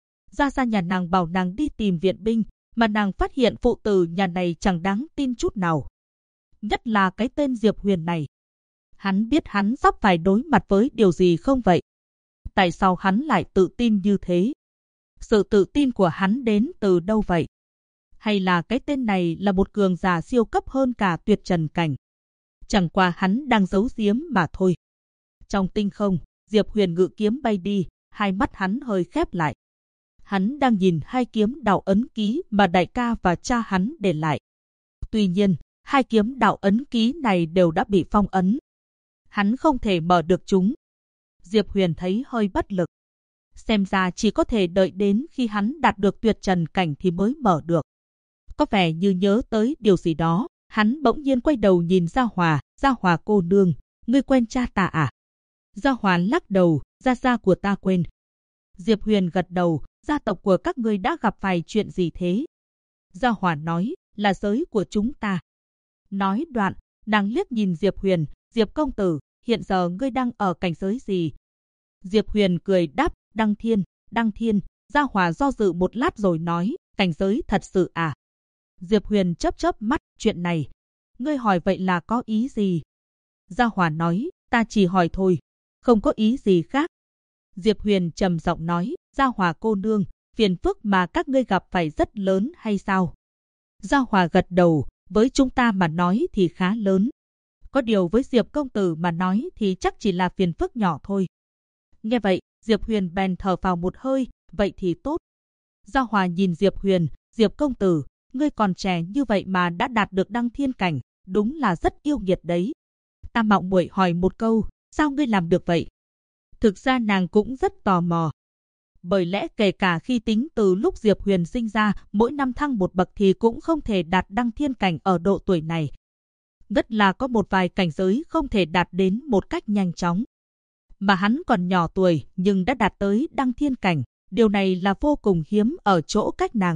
Gia nhà nàng bảo nàng đi tìm viện binh, mà nàng phát hiện phụ tử nhà này chẳng đáng tin chút nào. Nhất là cái tên Diệp Huyền này. Hắn biết hắn sắp phải đối mặt với điều gì không vậy? Tại sao hắn lại tự tin như thế? Sự tự tin của hắn đến từ đâu vậy? Hay là cái tên này là một cường giả siêu cấp hơn cả Tuyệt Trần cảnh? Chẳng qua hắn đang giấu giếm mà thôi. Trong tinh không, Diệp Huyền ngự kiếm bay đi, hai mắt hắn hơi khép lại. Hắn đang nhìn hai kiếm đạo ấn ký mà đại ca và cha hắn để lại. Tuy nhiên, hai kiếm đạo ấn ký này đều đã bị phong ấn. Hắn không thể mở được chúng. Diệp Huyền thấy hơi bất lực. Xem ra chỉ có thể đợi đến khi hắn đạt được Tuyệt Trần cảnh thì mới mở được. Có vẻ như nhớ tới điều gì đó, hắn bỗng nhiên quay đầu nhìn Gia Hòa cô nương, ngươi quen cha ta à? Gia Hòa lắc đầu, gia của ta quên. Diệp Huyền gật đầu, gia tộc của các ngươi đã gặp phải chuyện gì thế? Gia Hòa nói, là giới của chúng ta. Nói đoạn, nàng liếc nhìn Diệp Huyền, Diệp công tử, hiện giờ ngươi đang ở cảnh giới gì? Diệp Huyền cười đáp, Đăng Thiên. Gia Hòa do dự một lát rồi nói, cảnh giới thật sự à? Diệp Huyền chớp mắt, chuyện này. Ngươi hỏi vậy là có ý gì? Gia Hòa nói, ta chỉ hỏi thôi, không có ý gì khác. Diệp Huyền trầm giọng nói, Gia Hòa cô nương, phiền phức mà các ngươi gặp phải rất lớn hay sao? Gia Hòa gật đầu, với chúng ta mà nói thì khá lớn. Có điều với Diệp công tử mà nói thì chắc chỉ là phiền phức nhỏ thôi. Nghe vậy, Diệp Huyền bèn thở phào một hơi, vậy thì tốt. Gia Hòa nhìn Diệp Huyền, Diệp công tử, ngươi còn trẻ như vậy mà đã đạt được đăng thiên cảnh, đúng là rất yêu nghiệt đấy. Ta mạo muội hỏi một câu, sao ngươi làm được vậy? Thực ra nàng cũng rất tò mò. Bởi lẽ kể cả khi tính từ lúc Diệp Huyền sinh ra, mỗi năm thăng một bậc thì cũng không thể đạt đăng thiên cảnh ở độ tuổi này. Rất là có một vài cảnh giới không thể đạt đến một cách nhanh chóng. mà hắn còn nhỏ tuổi nhưng đã đạt tới đăng thiên cảnh. Điều này là vô cùng hiếm ở chỗ các nàng.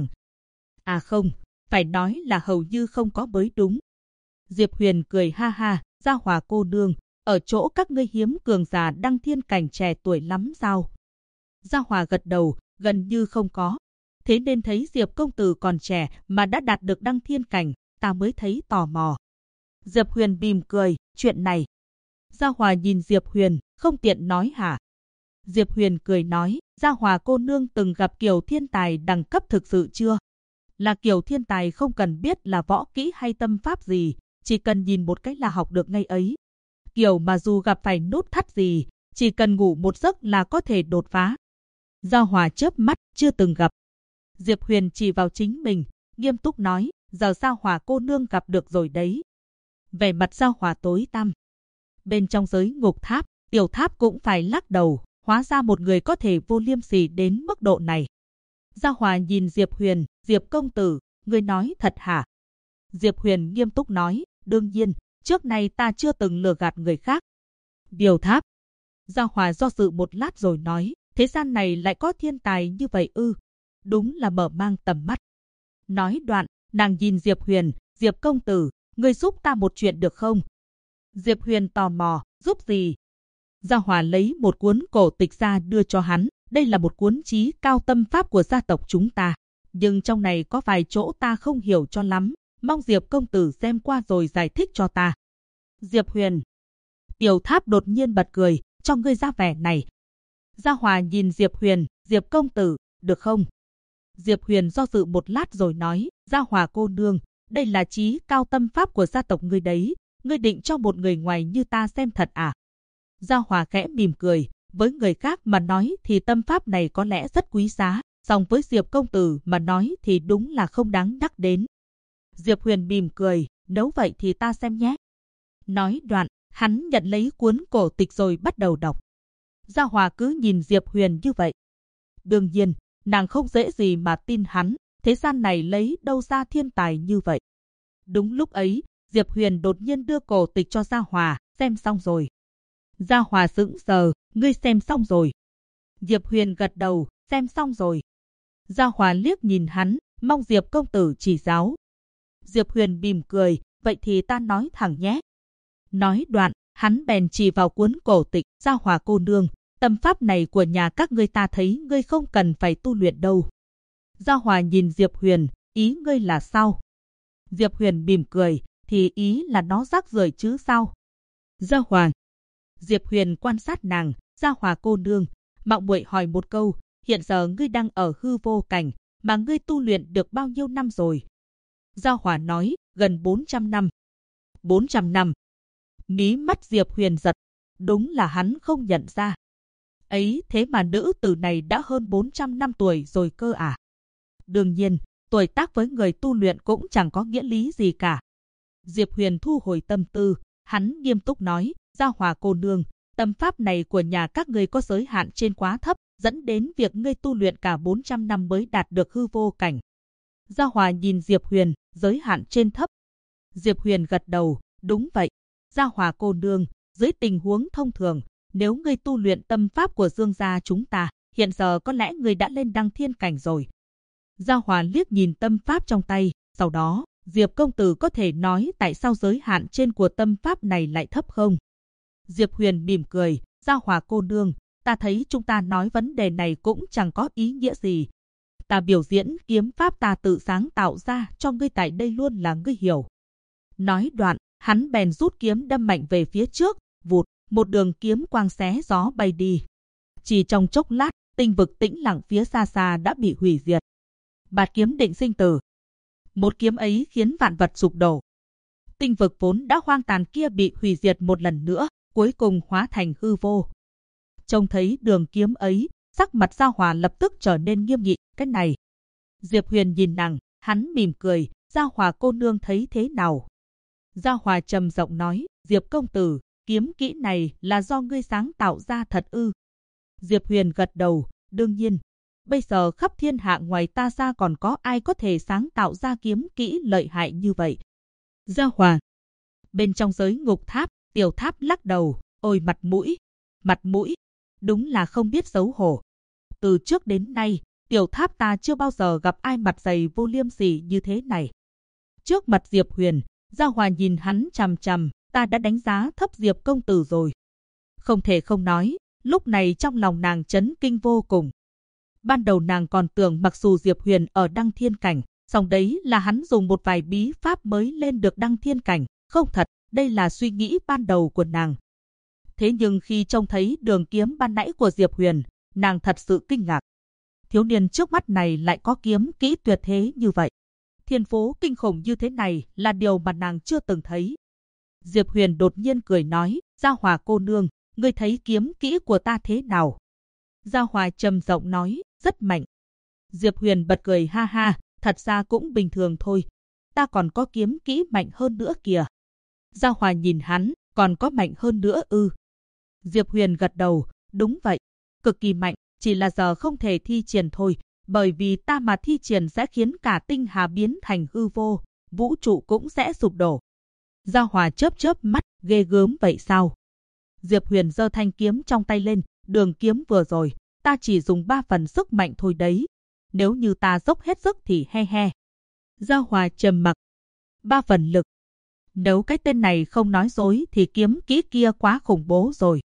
À không, phải nói là hầu như không có mới đúng. Diệp Huyền cười ha ha, Gia Hòa cô nương, ở chỗ các ngươi hiếm cường giả đăng thiên cảnh trẻ tuổi lắm sao? Gia Hòa gật đầu, gần như không có. Thế nên thấy Diệp công tử còn trẻ mà đã đạt được đăng thiên cảnh, ta mới thấy tò mò. Diệp Huyền mỉm cười, chuyện này. Gia Hòa nhìn Diệp Huyền, không tiện nói hả? Diệp Huyền cười nói, Gia Hòa cô nương từng gặp kiểu thiên tài đẳng cấp thực sự chưa? Là kiểu thiên tài không cần biết là võ kỹ hay tâm pháp gì, chỉ cần nhìn một cái là học được ngay ấy. Kiểu mà dù gặp phải nút thắt gì, chỉ cần ngủ một giấc là có thể đột phá. Gia Hòa chớp mắt, chưa từng gặp. Diệp Huyền chỉ vào chính mình, nghiêm túc nói, giờ Gia Hòa cô nương gặp được rồi đấy. Vẻ mặt Gia Hòa tối tăm. Bên trong giới ngục tháp, Tiểu Tháp cũng phải lắc đầu, hóa ra một người có thể vô liêm sỉ đến mức độ này. Gia Hòa nhìn Diệp Huyền, Diệp công tử, ngươi nói thật hả? Diệp Huyền nghiêm túc nói, đương nhiên, trước nay ta chưa từng lừa gạt người khác. Tiểu Tháp. Gia Hòa do dự một lát rồi nói, thế gian này lại có thiên tài như vậy ư? Đúng là mở mang tầm mắt. Nói đoạn, nàng nhìn Diệp Huyền, Diệp công tử, ngươi giúp ta một chuyện được không? Diệp Huyền tò mò, giúp gì? Gia Hòa lấy một cuốn cổ tịch ra đưa cho hắn. Đây là một cuốn chí cao tâm pháp của gia tộc chúng ta. Nhưng trong này có vài chỗ ta không hiểu cho lắm. Mong Diệp công tử xem qua rồi giải thích cho ta. Diệp Huyền. Tiểu Tháp đột nhiên bật cười, cho ngươi ra vẻ này. Gia Hòa nhìn Diệp Huyền, Diệp công tử, được không? Diệp Huyền do dự một lát rồi nói, Gia Hòa cô nương, đây là chí cao tâm pháp của gia tộc ngươi đấy. Ngươi định cho một người ngoài như ta xem thật à? Gia Hòa khẽ mỉm cười, với người khác mà nói thì tâm pháp này có lẽ rất quý giá, song với Diệp công tử mà nói thì đúng là không đáng nhắc đến. Diệp Huyền mỉm cười, nếu vậy thì ta xem nhé. Nói đoạn, hắn nhận lấy cuốn cổ tịch rồi bắt đầu đọc. Gia Hòa cứ nhìn Diệp Huyền như vậy. Đương nhiên, nàng không dễ gì mà tin hắn, thế gian này lấy đâu ra thiên tài như vậy. Đúng lúc ấy, Diệp Huyền đột nhiên đưa cổ tịch cho Gia Hòa, xem xong rồi. Gia Hòa sững sờ, ngươi xem xong rồi. Diệp Huyền gật đầu, xem xong rồi. Gia Hòa liếc nhìn hắn, mong Diệp công tử chỉ giáo. Diệp Huyền mỉm cười, vậy thì ta nói thẳng nhé. Nói đoạn, hắn bèn chỉ vào cuốn cổ tịch, Gia Hòa cô nương, tâm pháp này của nhà các ngươi ta thấy ngươi không cần phải tu luyện đâu. Gia Hòa nhìn Diệp Huyền, ý ngươi là sao? Diệp Huyền mỉm cười, thì ý là nó rác rưởi chứ sao? Gia Hòa. Diệp Huyền quan sát nàng, Gia Hòa cô nương, mạo muội hỏi một câu, hiện giờ ngươi đang ở hư vô cảnh, mà ngươi tu luyện được bao nhiêu năm rồi? Gia Hòa nói, gần 400 năm. 400 năm. Mí mắt Diệp Huyền giật, đúng là hắn không nhận ra. Ấy thế mà nữ tử này đã hơn 400 năm tuổi rồi cơ à? Đương nhiên, tuổi tác với người tu luyện cũng chẳng có nghĩa lý gì cả. Diệp Huyền thu hồi tâm tư, hắn nghiêm túc nói, Gia Hòa cô nương, tâm pháp này của nhà các ngươi có giới hạn trên quá thấp, dẫn đến việc ngươi tu luyện cả 400 năm mới đạt được hư vô cảnh. Gia Hòa nhìn Diệp Huyền, giới hạn trên thấp. Diệp Huyền gật đầu, đúng vậy. Gia Hòa cô nương, dưới tình huống thông thường, nếu ngươi tu luyện tâm pháp của Dương gia chúng ta, hiện giờ có lẽ ngươi đã lên đăng thiên cảnh rồi. Gia Hòa liếc nhìn tâm pháp trong tay, sau đó, Diệp công tử có thể nói tại sao giới hạn trên của tâm pháp này lại thấp không? Diệp Huyền mỉm cười, Gia Hòa cô nương, ta thấy chúng ta nói vấn đề này cũng chẳng có ý nghĩa gì. Ta biểu diễn kiếm pháp ta tự sáng tạo ra cho ngươi tại đây luôn là ngươi hiểu. Nói đoạn, hắn bèn rút kiếm đâm mạnh về phía trước, vụt, một đường kiếm quang xé gió bay đi. Chỉ trong chốc lát, tinh vực tĩnh lặng phía xa xa đã bị hủy diệt. Bạt kiếm định sinh tử. Một kiếm ấy khiến vạn vật sụp đổ. Tinh vực vốn đã hoang tàn kia bị hủy diệt một lần nữa, cuối cùng hóa thành hư vô. Trông thấy đường kiếm ấy, sắc mặt Gia Hòa lập tức trở nên nghiêm nghị, cái này. Diệp Huyền nhìn nàng, hắn mỉm cười, Gia Hòa cô nương thấy thế nào? Gia Hòa trầm giọng nói, Diệp công tử, kiếm kỹ này là do ngươi sáng tạo ra thật ư? Diệp Huyền gật đầu, đương nhiên. Bây giờ khắp thiên hạ ngoài ta ra còn có ai có thể sáng tạo ra kiếm kỹ lợi hại như vậy? Gia Hòa. Bên trong giới ngục tháp, Tiểu Tháp lắc đầu, ôi mặt mũi. mặt mũi, đúng là không biết xấu hổ. Từ trước đến nay, Tiểu Tháp ta chưa bao giờ gặp ai mặt dày vô liêm sỉ như thế này. Trước mặt Diệp Huyền, Gia Hòa nhìn hắn chằm chằm, ta đã đánh giá thấp Diệp công tử rồi. Không thể không nói, lúc này trong lòng nàng chấn kinh vô cùng. Ban đầu nàng còn tưởng mặc dù Diệp Huyền ở Đăng Thiên Cảnh, song đấy là hắn dùng một vài bí pháp mới lên được Đăng Thiên Cảnh. Không thật, đây là suy nghĩ ban đầu của nàng. Thế nhưng khi trông thấy đường kiếm ban nãy của Diệp Huyền, nàng thật sự kinh ngạc. Thiếu niên trước mắt này lại có kiếm kỹ tuyệt thế như vậy. Thiên phú kinh khủng như thế này là điều mà nàng chưa từng thấy. Diệp Huyền đột nhiên cười nói, Gia Hòa cô nương, ngươi thấy kiếm kỹ của ta thế nào? Gia Hòa trầm giọng nói, rất mạnh. Diệp Huyền bật cười ha ha, thật ra cũng bình thường thôi. Ta còn có kiếm kỹ mạnh hơn nữa kìa. Gia Hòa nhìn hắn, còn có mạnh hơn nữa ư? Diệp Huyền gật đầu, đúng vậy, cực kỳ mạnh, chỉ là giờ không thể thi triển thôi, bởi vì ta mà thi triển sẽ khiến cả tinh hà biến thành hư vô, vũ trụ cũng sẽ sụp đổ. Gia Hòa chớp chớp mắt, ghê gớm vậy sao? Diệp Huyền giơ thanh kiếm trong tay lên, đường kiếm vừa rồi, ta chỉ dùng 3 phần sức mạnh thôi đấy. Nếu như ta dốc hết sức thì he he. Gia Hòa trầm mặc. 3 phần lực. Nếu cái tên này không nói dối thì kiếm kỹ kia quá khủng bố rồi.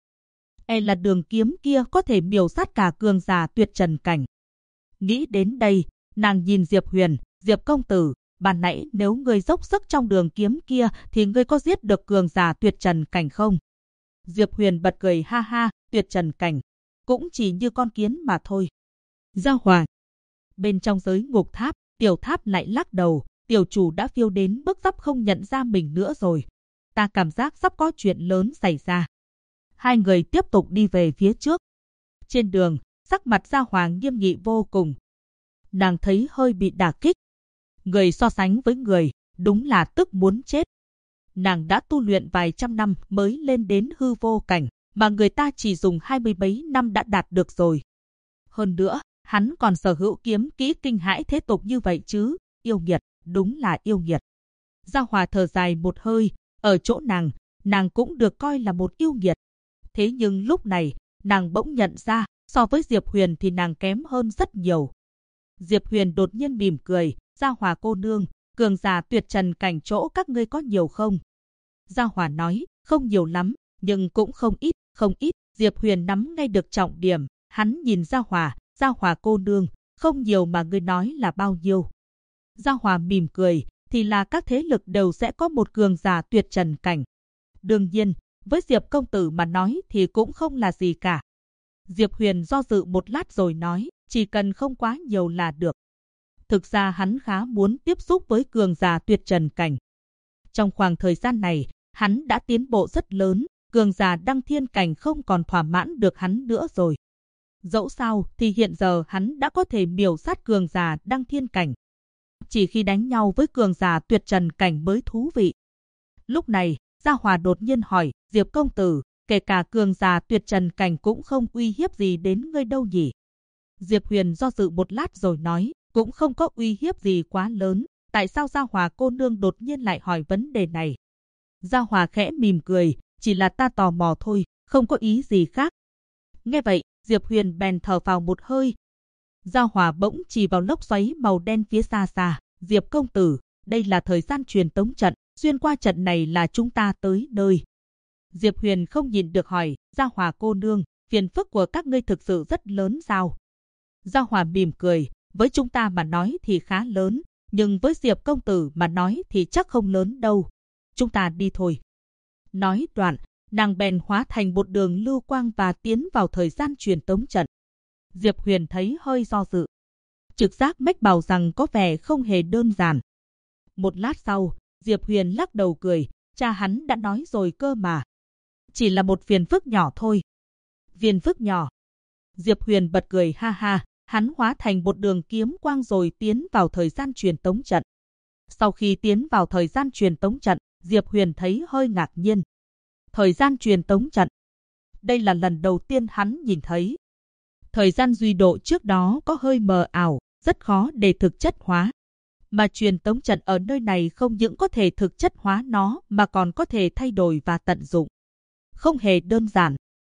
Là đường kiếm kia có thể miểu sát cả cường giả tuyệt trần cảnh. Nghĩ đến đây, nàng nhìn Diệp Huyền, Diệp công tử, ban nãy nếu ngươi dốc sức trong đường kiếm kia thì ngươi có giết được cường giả tuyệt trần cảnh không? Diệp Huyền bật cười ha ha, tuyệt trần cảnh, cũng chỉ như con kiến mà thôi. Gia Hòa. Bên trong giới ngục tháp, Tiểu Tháp lại lắc đầu, tiểu chủ đã phiêu đến mức sắp không nhận ra mình nữa rồi. Ta cảm giác sắp có chuyện lớn xảy ra. Hai người tiếp tục đi về phía trước. Trên đường, sắc mặt Gia Hòa nghiêm nghị vô cùng. Nàng thấy hơi bị đả kích. Người so sánh với người, đúng là tức muốn chết. Nàng đã tu luyện vài trăm năm mới lên đến hư vô cảnh, mà người ta chỉ dùng 20 mấy năm đã đạt được rồi. Hơn nữa, hắn còn sở hữu kiếm kỹ kinh hãi thế tục như vậy chứ, yêu nghiệt, đúng là yêu nghiệt. Gia Hòa thở dài một hơi, ở chỗ nàng cũng được coi là một yêu nghiệt. Thế nhưng lúc này, nàng bỗng nhận ra, so với Diệp Huyền thì nàng kém hơn rất nhiều. Diệp Huyền đột nhiên mỉm cười, Gia Hòa cô nương, cường giả tuyệt trần cảnh chỗ các ngươi có nhiều không? Gia Hòa nói, không nhiều lắm, nhưng cũng không ít. Diệp Huyền nắm ngay được trọng điểm, hắn nhìn Gia Hòa cô nương, không nhiều mà ngươi nói là bao nhiêu? Gia Hòa mỉm cười, thì là các thế lực đều sẽ có một cường giả tuyệt trần cảnh. Đương nhiên, với Diệp công tử mà nói thì cũng không là gì cả. Diệp Huyền do dự một lát rồi nói, chỉ cần không quá nhiều là được. Thực ra hắn khá muốn tiếp xúc với cường giả tuyệt trần cảnh. Trong khoảng thời gian này, hắn đã tiến bộ rất lớn, cường giả đăng thiên cảnh không còn thỏa mãn được hắn nữa rồi. Dẫu sao thì hiện giờ hắn đã có thể miểu sát cường giả đăng thiên cảnh. Chỉ khi đánh nhau với cường giả tuyệt trần cảnh mới thú vị. Lúc này, Gia Hòa đột nhiên hỏi, Diệp công tử, kể cả cường giả tuyệt trần cảnh cũng không uy hiếp gì đến ngươi đâu nhỉ? Diệp Huyền do dự một lát rồi nói, cũng không có uy hiếp gì quá lớn, tại sao Gia Hòa cô nương đột nhiên lại hỏi vấn đề này? Gia Hòa khẽ mỉm cười, chỉ là ta tò mò thôi, không có ý gì khác. Nghe vậy, Diệp Huyền bèn thở vào một hơi. Gia Hòa bỗng chỉ vào lốc xoáy màu đen phía xa xa, Diệp công tử, đây là thời gian truyền tống trận, xuyên qua trận này là chúng ta tới nơi. Diệp Huyền không nhìn được hỏi, Gia Hòa cô nương, phiền phức của các ngươi thực sự rất lớn sao? Gia Hòa mỉm cười, với chúng ta mà nói thì khá lớn, nhưng với Diệp công tử mà nói thì chắc không lớn đâu. Chúng ta đi thôi. Nói đoạn, nàng bèn hóa thành một đường lưu quang và tiến vào thời gian truyền tống trận. Diệp Huyền thấy hơi do dự. Trực giác mách bảo rằng có vẻ không hề đơn giản. Một lát sau, Diệp Huyền lắc đầu cười, cha hắn đã nói rồi cơ mà. Chỉ là một phiền phức nhỏ thôi. Phiền phức nhỏ. Diệp Huyền bật cười ha ha, hắn hóa thành một đường kiếm quang rồi tiến vào thời gian truyền tống trận. Sau khi tiến vào thời gian truyền tống trận, Diệp Huyền thấy hơi ngạc nhiên. Thời gian truyền tống trận. Đây là lần đầu tiên hắn nhìn thấy. Thời gian duy độ trước đó có hơi mờ ảo, rất khó để thực chất hóa. Mà truyền tống trận ở nơi này không những có thể thực chất hóa nó mà còn có thể thay đổi và tận dụng. Không hề đơn giản.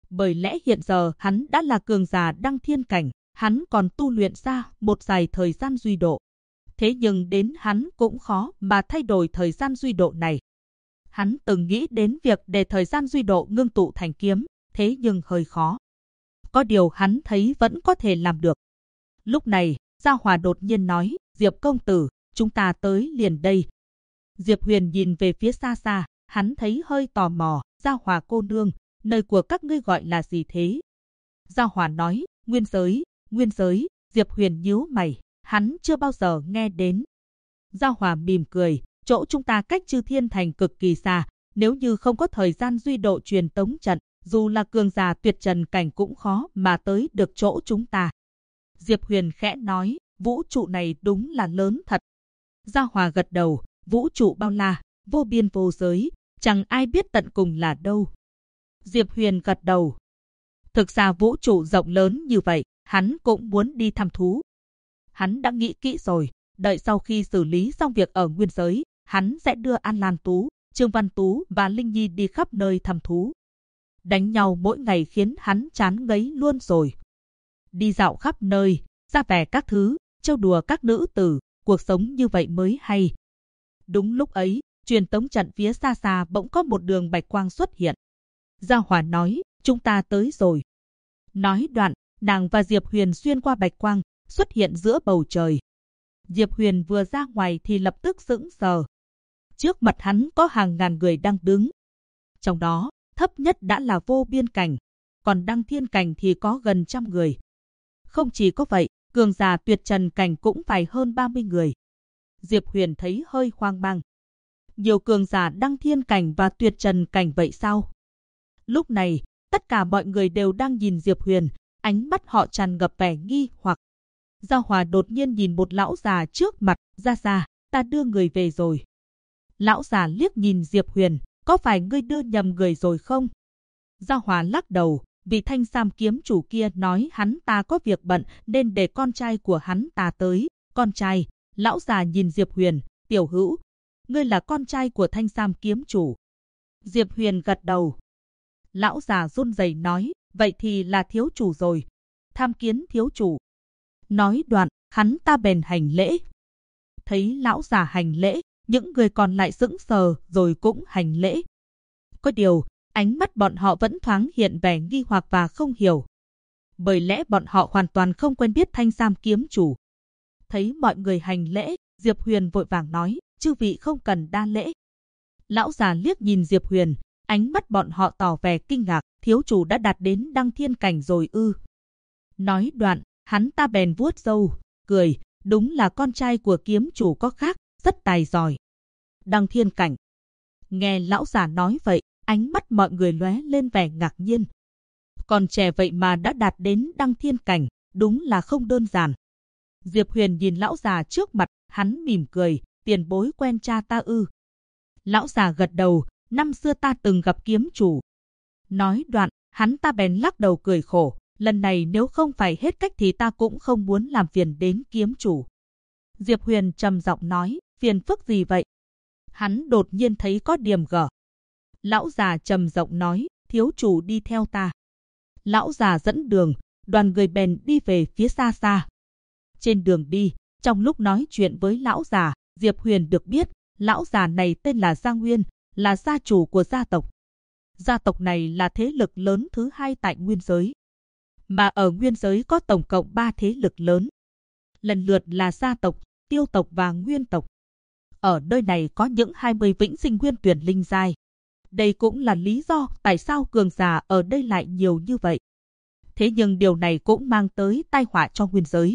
Bởi lẽ hiện giờ hắn đã là cường giả đăng thiên cảnh, hắn còn tu luyện ra một dài thời gian duy độ. Thế nhưng đến hắn cũng khó mà thay đổi thời gian duy độ này. Hắn từng nghĩ đến việc để thời gian duy độ ngưng tụ thành kiếm, thế nhưng hơi khó. Có điều hắn thấy vẫn có thể làm được. Lúc này, Gia Hòa đột nhiên nói, Diệp công tử, chúng ta tới liền đây. Diệp Huyền nhìn về phía xa xa, hắn thấy hơi tò mò, Gia Hòa cô nương, nơi của các ngươi gọi là gì thế? Gia Hòa nói, Nguyên giới, Diệp Huyền nhíu mày, hắn chưa bao giờ nghe đến. Gia Hòa mỉm cười, chỗ chúng ta cách Chư Thiên Thành cực kỳ xa, nếu như không có thời gian duy độ truyền tống trận, dù là cường giả tuyệt trần cảnh cũng khó mà tới được chỗ chúng ta. Diệp Huyền khẽ nói, vũ trụ này đúng là lớn thật. Gia Hòa gật đầu, vũ trụ bao la, vô biên vô giới, chẳng ai biết tận cùng là đâu. Diệp Huyền gật đầu. Thực ra vũ trụ rộng lớn như vậy, hắn cũng muốn đi thăm thú. Hắn đã nghĩ kỹ rồi, đợi sau khi xử lý xong việc ở nguyên giới, hắn sẽ đưa An Lan Tú, Trương Văn Tú và Linh Nhi đi khắp nơi thăm thú. Đánh nhau mỗi ngày khiến hắn chán ngấy luôn rồi. Đi dạo khắp nơi, ra vẻ các thứ, trêu đùa các nữ tử, cuộc sống như vậy mới hay. Đúng lúc ấy, truyền tống trận phía xa xa bỗng có một đường bạch quang xuất hiện. Gia Hòa nói, chúng ta tới rồi. Nói đoạn, nàng và Diệp Huyền xuyên qua bạch quang, xuất hiện giữa bầu trời. Diệp Huyền vừa ra ngoài thì lập tức sững sờ. Trước mặt hắn có hàng ngàn người đang đứng. Trong đó, thấp nhất đã là vô biên cảnh, còn đăng thiên cảnh thì có gần 100 người. Không chỉ có vậy, cường giả tuyệt trần cảnh cũng phải hơn 30 người. Diệp Huyền thấy hơi hoang mang. Nhiều cường giả đăng thiên cảnh và tuyệt trần cảnh vậy sao? Lúc này, tất cả mọi người đều đang nhìn Diệp Huyền, ánh mắt họ tràn ngập vẻ nghi hoặc. Gia Hòa đột nhiên nhìn một lão già trước mặt, ra, ta đưa người về rồi. Lão già liếc nhìn Diệp Huyền, có phải ngươi đưa nhầm người rồi không? Gia Hòa lắc đầu, vị Thanh Sam kiếm chủ kia nói hắn ta có việc bận nên để con trai của hắn ta tới. Con trai? Lão già nhìn Diệp Huyền, tiểu hữu, ngươi là con trai của Thanh Sam kiếm chủ. Diệp Huyền gật đầu. Lão già run rẩy nói, vậy thì là thiếu chủ rồi. Tham kiến thiếu chủ. Nói đoạn, hắn ta bèn hành lễ. Thấy lão già hành lễ, những người còn lại sững sờ rồi cũng hành lễ. Có điều, ánh mắt bọn họ vẫn thoáng hiện vẻ nghi hoặc và không hiểu. Bởi lẽ bọn họ hoàn toàn không quen biết Thanh Sam kiếm chủ. Thấy mọi người hành lễ, Diệp Huyền vội vàng nói, chư vị không cần đa lễ. Lão già liếc nhìn Diệp Huyền, ánh mắt bọn họ tỏ vẻ kinh ngạc, thiếu chủ đã đạt đến đăng thiên cảnh rồi ư. Nói đoạn, hắn ta bèn vuốt râu, cười, đúng là con trai của kiếm chủ có khác, rất tài giỏi. Đăng thiên cảnh. Nghe lão già nói vậy, ánh mắt mọi người lóe lên vẻ ngạc nhiên. Còn trẻ vậy mà đã đạt đến đăng thiên cảnh, đúng là không đơn giản. Diệp Huyền nhìn lão già trước mặt, hắn mỉm cười, tiền bối quen cha ta ư. Lão già gật đầu, năm xưa ta từng gặp kiếm chủ. Nói đoạn, hắn ta bèn lắc đầu cười khổ, lần này nếu không phải hết cách thì ta cũng không muốn làm phiền đến kiếm chủ. Diệp Huyền trầm giọng nói, phiền phức gì vậy? Hắn đột nhiên thấy có điểm gở. Lão già trầm giọng nói, thiếu chủ đi theo ta. Lão già dẫn đường, đoàn người bèn đi về phía xa xa. Trên đường đi, trong lúc nói chuyện với lão già, Diệp Huyền được biết, lão già này tên là Gia Nguyên, là gia chủ của gia tộc. Gia tộc này là thế lực lớn thứ hai tại nguyên giới. Mà ở nguyên giới có tổng cộng 3 thế lực lớn. Lần lượt là gia tộc, tiêu tộc và nguyên tộc. Ở nơi này có những 20 vĩnh sinh nguyên tuyển linh giai. Đây cũng là lý do tại sao cường giả ở đây lại nhiều như vậy. Thế nhưng điều này cũng mang tới tai họa cho nguyên giới.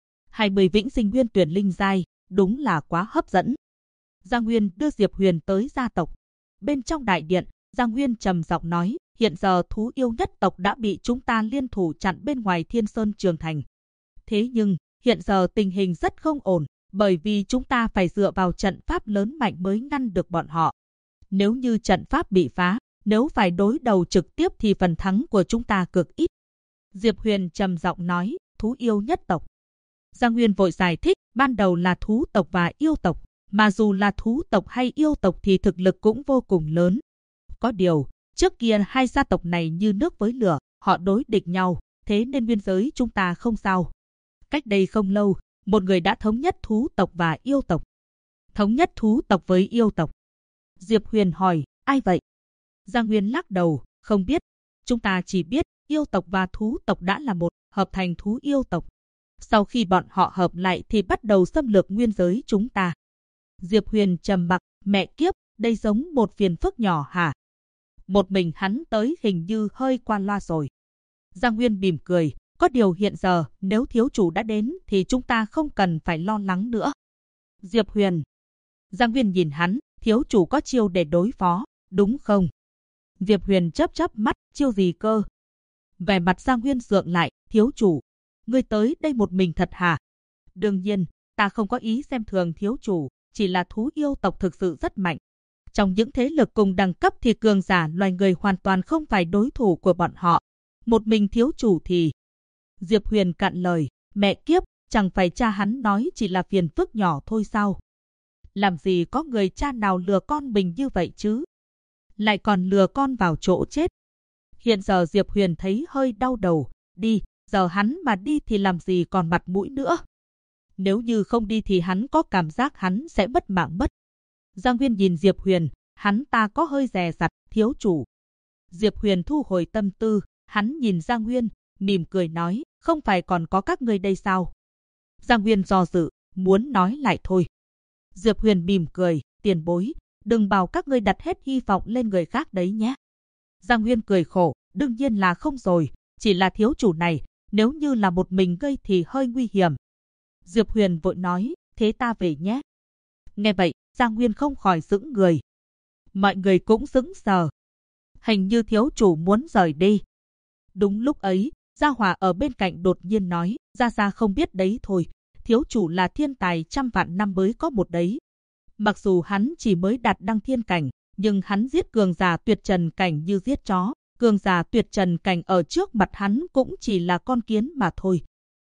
20 vĩnh sinh nguyên tuyển linh giai, đúng là quá hấp dẫn. Gia Nguyên đưa Diệp Huyền tới gia tộc. Bên trong đại điện, Gia Nguyên trầm giọng nói, hiện giờ thú yêu nhất tộc đã bị chúng ta liên thủ chặn bên ngoài Thiên Sơn Trường Thành. Thế nhưng, hiện giờ tình hình rất không ổn, bởi vì chúng ta phải dựa vào trận pháp lớn mạnh mới ngăn được bọn họ. Nếu như trận pháp bị phá, nếu phải đối đầu trực tiếp thì phần thắng của chúng ta cực ít. Diệp Huyền trầm giọng nói, thú yêu nhất tộc. Gia Nguyên vội giải thích, ban đầu là thú tộc và yêu tộc, mà dù là thú tộc hay yêu tộc thì thực lực cũng vô cùng lớn. Có điều, Trước kia hai gia tộc này như nước với lửa, họ đối địch nhau, thế nên biên giới chúng ta không sao. Cách đây không lâu, một người đã thống nhất thú tộc và yêu tộc. Thống nhất thú tộc với yêu tộc. Diệp Huyền hỏi, ai vậy? Giang Nguyên lắc đầu, không biết. Chúng ta chỉ biết yêu tộc và thú tộc đã là một, hợp thành thú yêu tộc. Sau khi bọn họ hợp lại thì bắt đầu xâm lược nguyên giới chúng ta. Diệp Huyền trầm mặc, mẹ kiếp, đây giống một phiền phức nhỏ hả? Một mình hắn tới hình như hơi qua loa rồi. Giang Nguyên mỉm cười, có điều hiện giờ nếu thiếu chủ đã đến thì chúng ta không cần phải lo lắng nữa. Diệp Huyền. Giang Nguyên nhìn hắn, thiếu chủ có chiêu để đối phó, đúng không? Diệp Huyền chớp chớp mắt, chiêu gì cơ? Vẻ mặt Giang Nguyên sượng lại, thiếu chủ, ngươi tới đây một mình thật hả? Đương nhiên, ta không có ý xem thường thiếu chủ, chỉ là thú yêu tộc thực sự rất mạnh. Trong những thế lực cùng đẳng cấp thì cường giả loài người hoàn toàn không phải đối thủ của bọn họ. Một mình thiếu chủ thì... Diệp Huyền cạn lời, mẹ kiếp, chẳng phải cha hắn nói chỉ là phiền phức nhỏ thôi sao? Làm gì có người cha nào lừa con mình như vậy chứ? Lại còn lừa con vào chỗ chết. Hiện giờ Diệp Huyền thấy hơi đau đầu, đi, giờ hắn mà đi thì làm gì còn mặt mũi nữa. Nếu như không đi thì hắn có cảm giác hắn sẽ mất mạng mất. Giang Nguyên nhìn Diệp Huyền, hắn ta có hơi dè dặt, thiếu chủ. Diệp Huyền thu hồi tâm tư, hắn nhìn Giang Nguyên, mỉm cười nói, không phải còn có các ngươi đây sao? Giang Nguyên do dự, muốn nói lại thôi. Diệp Huyền mỉm cười, tiền bối, đừng bảo các ngươi đặt hết hy vọng lên người khác đấy nhé. Giang Nguyên cười khổ, đương nhiên là không rồi, chỉ là thiếu chủ này, nếu như là một mình gây thì hơi nguy hiểm. Diệp Huyền vội nói, thế ta về nhé. Nghe vậy, Giang Nguyên không khỏi sững người. Mọi người cũng sững sờ. Hình như thiếu chủ muốn rời đi. Đúng lúc ấy, Gia Hòa ở bên cạnh đột nhiên nói, Gia không biết đấy thôi, thiếu chủ là thiên tài trăm vạn năm mới có một đấy. Mặc dù hắn chỉ mới đạt đăng thiên cảnh, nhưng hắn giết cường giả tuyệt trần cảnh như giết chó. Cường giả tuyệt trần cảnh ở trước mặt hắn cũng chỉ là con kiến mà thôi.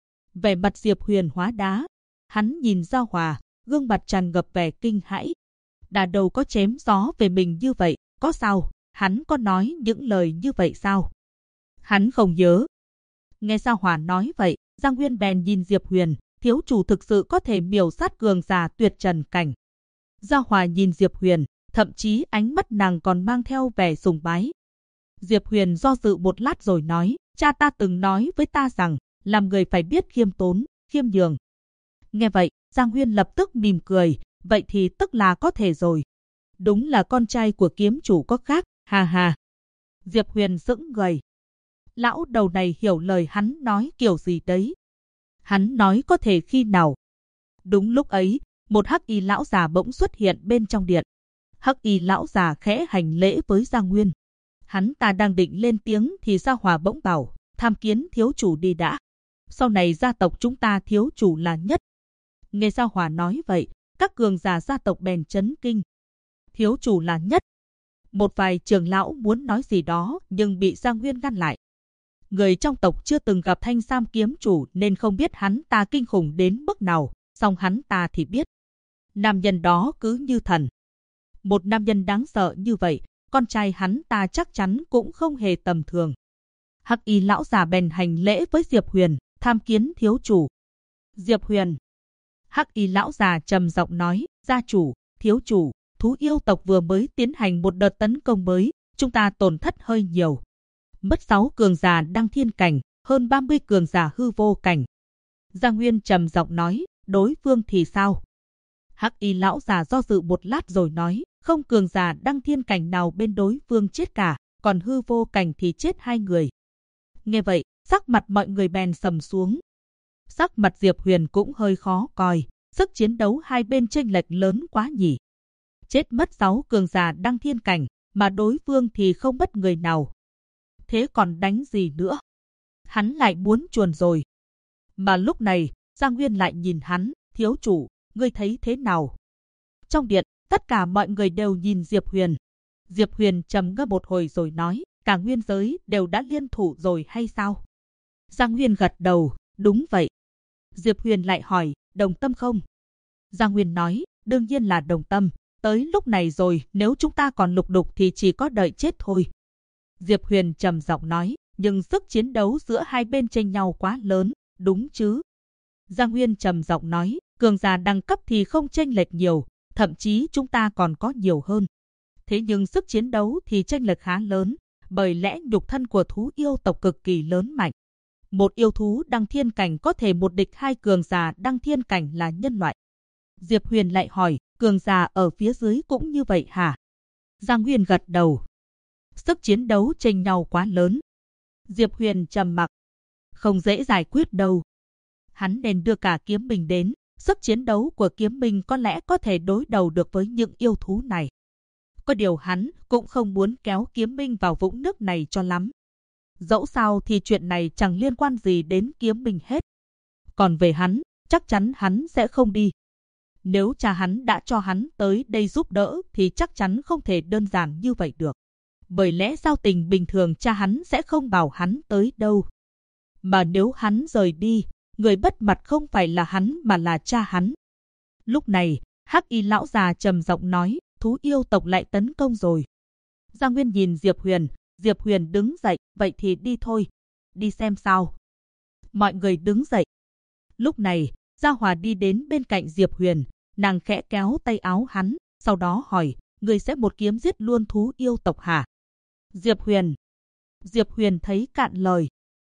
Vẻ mặt Diệp Huyền hóa đá. Hắn nhìn Gia Hòa, gương mặt tràn ngập vẻ kinh hãi. Đà đầu có chém gió về mình như vậy, có sao? Hắn có nói những lời như vậy sao? Hắn không nhớ. Nghe Gia Hòa nói vậy, Giang Nguyên bèn nhìn Diệp Huyền, thiếu chủ thực sự có thể miểu sát cường giả tuyệt trần cảnh. Gia Hòa nhìn Diệp Huyền, thậm chí ánh mắt nàng còn mang theo vẻ sùng bái. Diệp Huyền do dự một lát rồi nói, cha ta từng nói với ta rằng, làm người phải biết khiêm tốn, khiêm nhường. Nghe vậy, Giang Nguyên lập tức mỉm cười, vậy thì tức là có thể rồi. Đúng là con trai của kiếm chủ có khác, ha ha. Diệp Huyền sững người. Lão đầu này hiểu lời hắn nói kiểu gì đấy. Hắn nói có thể khi nào. Đúng lúc ấy, một hắc y lão già bỗng xuất hiện bên trong điện. Hắc y lão già khẽ hành lễ với Giang Nguyên. Hắn ta đang định lên tiếng thì Gia Hòa bỗng bảo, tham kiến thiếu chủ đi đã. Sau này gia tộc chúng ta thiếu chủ là nhất. Nghe Gia Hòa nói vậy, các cường giả gia tộc bèn chấn kinh. Thiếu chủ là nhất. Một vài trưởng lão muốn nói gì đó nhưng bị Giang Nguyên ngăn lại. Người trong tộc chưa từng gặp Thanh Sam kiếm chủ nên không biết hắn ta kinh khủng đến mức nào, song hắn ta thì biết. Nam nhân đó cứ như thần. Một nam nhân đáng sợ như vậy, con trai hắn ta chắc chắn cũng không hề tầm thường. Hắc y lão già bèn hành lễ với Diệp Huyền, tham kiến thiếu chủ. Diệp Huyền. Hắc y lão già trầm giọng nói, gia chủ, thiếu chủ, thú yêu tộc vừa mới tiến hành một đợt tấn công mới, chúng ta tổn thất hơi nhiều. Mất 6 cường giả đăng thiên cảnh, hơn 30 cường giả hư vô cảnh. Giang Nguyên trầm giọng nói, đối phương thì sao? Hắc y lão già do dự một lát rồi nói, không cường giả đăng thiên cảnh nào bên đối phương chết cả, còn hư vô cảnh thì chết 2 người. Nghe vậy, sắc mặt mọi người bèn sầm xuống. Sắc mặt Diệp Huyền cũng hơi khó coi, sức chiến đấu hai bên chênh lệch lớn quá nhỉ. Chết mất 6 cường giả đăng thiên cảnh, mà đối phương thì không mất người nào. Thế còn đánh gì nữa? Hắn lại muốn chuồn rồi. Mà lúc này, Giang Nguyên lại nhìn hắn, thiếu chủ, ngươi thấy thế nào? Trong điện, tất cả mọi người đều nhìn Diệp Huyền. Diệp Huyền trầm ngâm một hồi rồi nói, cả nguyên giới đều đã liên thủ rồi hay sao? Giang Nguyên gật đầu, đúng vậy. Diệp Huyền lại hỏi, đồng tâm không? Giang Nguyên nói, đương nhiên là đồng tâm. Tới lúc này rồi, nếu chúng ta còn lục đục thì chỉ có đợi chết thôi. Diệp Huyền trầm giọng nói, nhưng sức chiến đấu giữa hai bên chênh nhau quá lớn, đúng chứ? Giang Nguyên trầm giọng nói, cường giả đẳng cấp thì không chênh lệch nhiều, thậm chí chúng ta còn có nhiều hơn. Thế nhưng sức chiến đấu thì chênh lệch khá lớn, bởi lẽ nhục thân của thú yêu tộc cực kỳ lớn mạnh. Một yêu thú đăng thiên cảnh có thể một địch hai cường giả đăng thiên cảnh là nhân loại. Diệp Huyền lại hỏi, cường giả ở phía dưới cũng như vậy hả? Giang Nguyên gật đầu. Sức chiến đấu chênh nhau quá lớn. Diệp Huyền trầm mặc. Không dễ giải quyết đâu. Hắn nên đưa cả kiếm binh đến. Sức chiến đấu của kiếm binh có lẽ có thể đối đầu được với những yêu thú này. Có điều hắn cũng không muốn kéo kiếm binh vào vũng nước này cho lắm. Dẫu sao thì chuyện này chẳng liên quan gì đến kiếm binh hết. Còn về hắn, chắc chắn hắn sẽ không đi. Nếu cha hắn đã cho hắn tới đây giúp đỡ thì chắc chắn không thể đơn giản như vậy được. Bởi lẽ giao tình bình thường cha hắn sẽ không bảo hắn tới đâu. Mà nếu hắn rời đi, người bất mặt không phải là hắn mà là cha hắn. Lúc này, Hắc Y lão già trầm giọng nói, thú yêu tộc lại tấn công rồi. Giang Nguyên nhìn Diệp Huyền đứng dậy, vậy thì đi thôi, đi xem sao. Mọi người đứng dậy. Lúc này, Gia Hòa đi đến bên cạnh Diệp Huyền, nàng khẽ kéo tay áo hắn, sau đó hỏi, người sẽ một kiếm giết luôn thú yêu tộc hả? Diệp Huyền thấy cạn lời.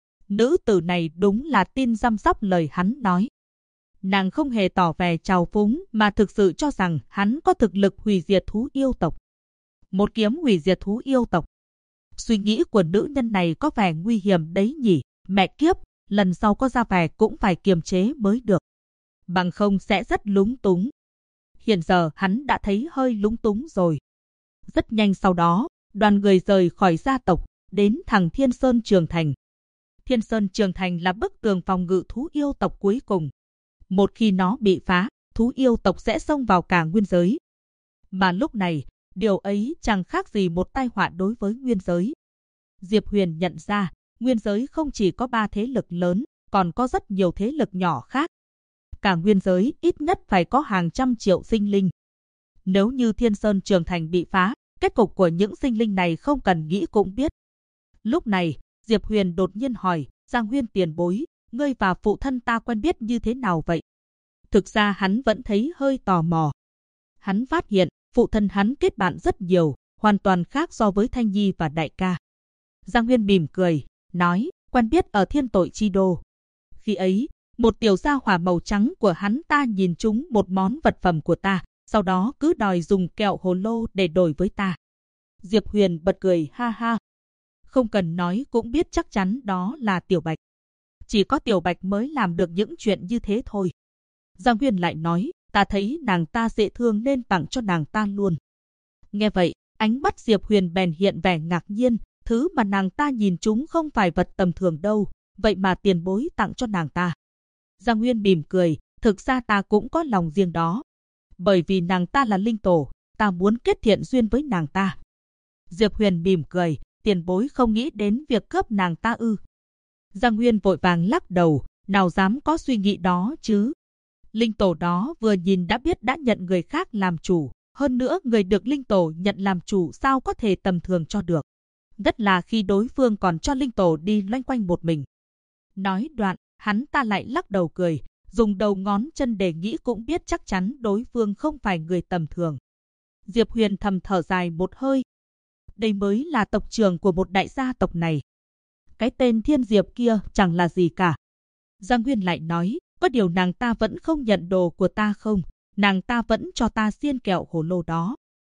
Nữ tử này đúng là tin răm rắp lời hắn nói. Nàng không hề tỏ vẻ trào phúng mà thực sự cho rằng hắn có thực lực hủy diệt thú yêu tộc. Một kiếm hủy diệt thú yêu tộc. Suy nghĩ của nữ nhân này có vẻ nguy hiểm đấy nhỉ, mẹ kiếp, lần sau có ra vẻ cũng phải kiềm chế mới được. Bằng không sẽ rất lúng túng. Hiện giờ hắn đã thấy hơi lúng túng rồi. Rất nhanh sau đó, đoàn người rời khỏi gia tộc, đến thẳng Thiên Sơn Trường Thành. Thiên Sơn Trường Thành là bức tường phòng ngự thú yêu tộc cuối cùng. Một khi nó bị phá, thú yêu tộc sẽ xông vào cả nguyên giới. Mà lúc này, điều ấy chẳng khác gì một tai họa đối với nguyên giới. Diệp Huyền nhận ra, nguyên giới không chỉ có 3 thế lực lớn, còn có rất nhiều thế lực nhỏ khác. Cả nguyên giới ít nhất phải có hàng trăm triệu sinh linh. Nếu như Thiên Sơn Trường Thành bị phá, kết cục của những sinh linh này không cần nghĩ cũng biết. Lúc này, Diệp Huyền đột nhiên hỏi, Giang Nguyên tiền bối, ngươi và phụ thân ta quen biết như thế nào vậy? Thực ra hắn vẫn thấy hơi tò mò. Hắn phát hiện, phụ thân hắn kết bạn rất nhiều, hoàn toàn khác so với Thanh Nhi và đại ca. Giang Nguyên mỉm cười, nói, quen biết ở Thiên Tội Chi Đô. Khi ấy, một tiểu gia hỏa màu trắng của hắn ta nhìn trúng một món vật phẩm của ta, sau đó cứ đòi dùng kẹo hồ lô để đổi với ta. Diệp Huyền bật cười ha ha. Không cần nói cũng biết chắc chắn đó là Tiểu Bạch. Chỉ có Tiểu Bạch mới làm được những chuyện như thế thôi. Giang Nguyên lại nói, ta thấy nàng ta dễ thương nên tặng cho nàng ta luôn. Nghe vậy, ánh mắt Diệp Huyền bèn hiện vẻ ngạc nhiên, thứ mà nàng ta nhìn chúng không phải vật tầm thường đâu, vậy mà tiền bối tặng cho nàng ta. Giang Nguyên mỉm cười, thực ra ta cũng có lòng riêng đó. Bởi vì nàng ta là linh tổ, ta muốn kết thiện duyên với nàng ta. Diệp Huyền mỉm cười, tiền bối không nghĩ đến việc cướp nàng ta ư? Giang Nguyên vội vàng lắc đầu, nào dám có suy nghĩ đó chứ. Linh tổ đó vừa nhìn đã biết đã nhận người khác làm chủ, hơn nữa người được linh tổ nhận làm chủ sao có thể tầm thường cho được. Nhất là khi đối phương còn cho linh tổ đi loanh quanh một mình. Nói đoạn, hắn ta lại lắc đầu cười, dùng đầu ngón chân để nghĩ cũng biết chắc chắn đối phương không phải người tầm thường. Diệp Huyền thầm thở dài một hơi. Đây mới là tộc trưởng của một đại gia tộc này. Cái tên Thiên Diệp kia chẳng là gì cả. Giang Nguyên lại nói, có điều nàng ta vẫn không nhận đồ của ta không, nàng ta vẫn cho ta xiên kẹo hồ lô đó.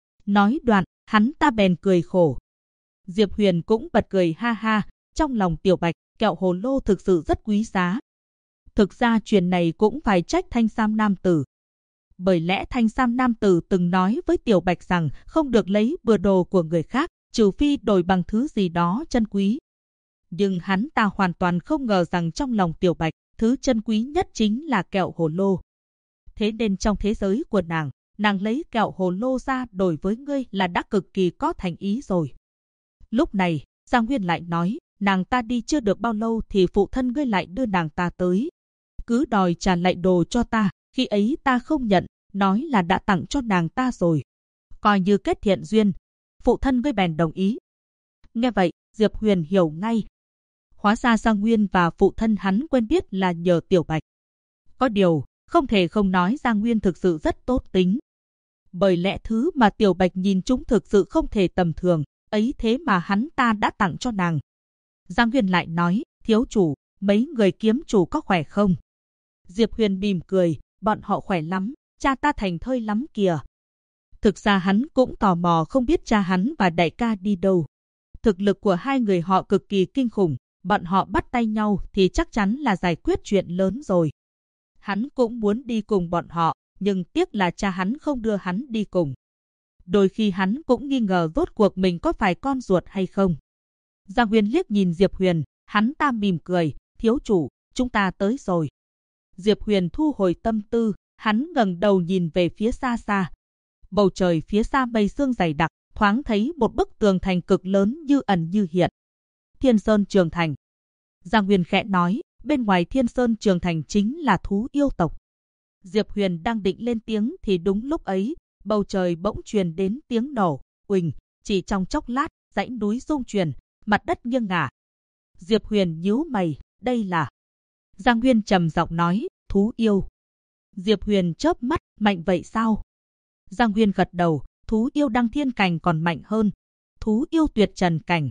Nói đoạn, hắn ta bèn cười khổ. Diệp Huyền cũng bật cười ha ha, trong lòng Tiểu Bạch, kẹo hồ lô thực sự rất quý giá. Thực ra chuyện này cũng phải trách Thanh Sam Nam Tử. Bởi lẽ Thanh Sam Nam Tử từng nói với Tiểu Bạch rằng không được lấy bừa đồ của người khác, trừ phi đổi bằng thứ gì đó chân quý. Nhưng hắn ta hoàn toàn không ngờ rằng trong lòng Tiểu Bạch, thứ chân quý nhất chính là kẹo hồ lô. Thế nên trong thế giới của nàng lấy kẹo hồ lô ra đổi với ngươi là đã cực kỳ có thành ý rồi. Lúc này, Giang Nguyên lại nói, nàng ta đi chưa được bao lâu thì phụ thân ngươi lại đưa nàng ta tới. Cứ đòi trả lại đồ cho ta, khi ấy ta không nhận, nói là đã tặng cho nàng ta rồi. Coi như kết thiện duyên, phụ thân ngươi bèn đồng ý. Nghe vậy, Diệp Huyền hiểu ngay. Hóa ra Giang Nguyên và phụ thân hắn quen biết là nhờ Tiểu Bạch. Có điều, không thể không nói Giang Nguyên thực sự rất tốt tính. Bởi lẽ thứ mà Tiểu Bạch nhìn chúng thực sự không thể tầm thường, ấy thế mà hắn ta đã tặng cho nàng. Giang Nguyên lại nói, thiếu chủ, mấy người kiếm chủ có khỏe không? Diệp Huyền mỉm cười, bọn họ khỏe lắm, cha ta thành thơi lắm kìa. Thực ra hắn cũng tò mò không biết cha hắn và đại ca đi đâu. Thực lực của hai người họ cực kỳ kinh khủng, bọn họ bắt tay nhau thì chắc chắn là giải quyết chuyện lớn rồi. Hắn cũng muốn đi cùng bọn họ, nhưng tiếc là cha hắn không đưa hắn đi cùng. Đôi khi hắn cũng nghi ngờ rốt cuộc mình có phải con ruột hay không. Giang Nguyên liếc nhìn Diệp Huyền, hắn ta mỉm cười, thiếu chủ, chúng ta tới rồi. Diệp Huyền thu hồi tâm tư, hắn ngẩng đầu nhìn về phía xa xa. Bầu trời phía xa mây sương dày đặc, thoáng thấy một bức tường thành cực lớn như ẩn như hiện. Thiên Sơn Trường Thành. Giang Nguyên khẽ nói, bên ngoài Thiên Sơn Trường Thành chính là thú yêu tộc. Diệp Huyền đang định lên tiếng thì đúng lúc ấy, bầu trời bỗng truyền đến tiếng nổ, uỳnh, chỉ trong chốc lát, dãy núi rung chuyển, mặt đất nghiêng ngả. Diệp Huyền nhíu mày, đây là... Giang Nguyên trầm giọng nói, thú yêu. Diệp Huyền chớp mắt, mạnh vậy sao? Giang Nguyên gật đầu, thú yêu đăng thiên cảnh còn mạnh hơn. Thú yêu tuyệt trần cảnh.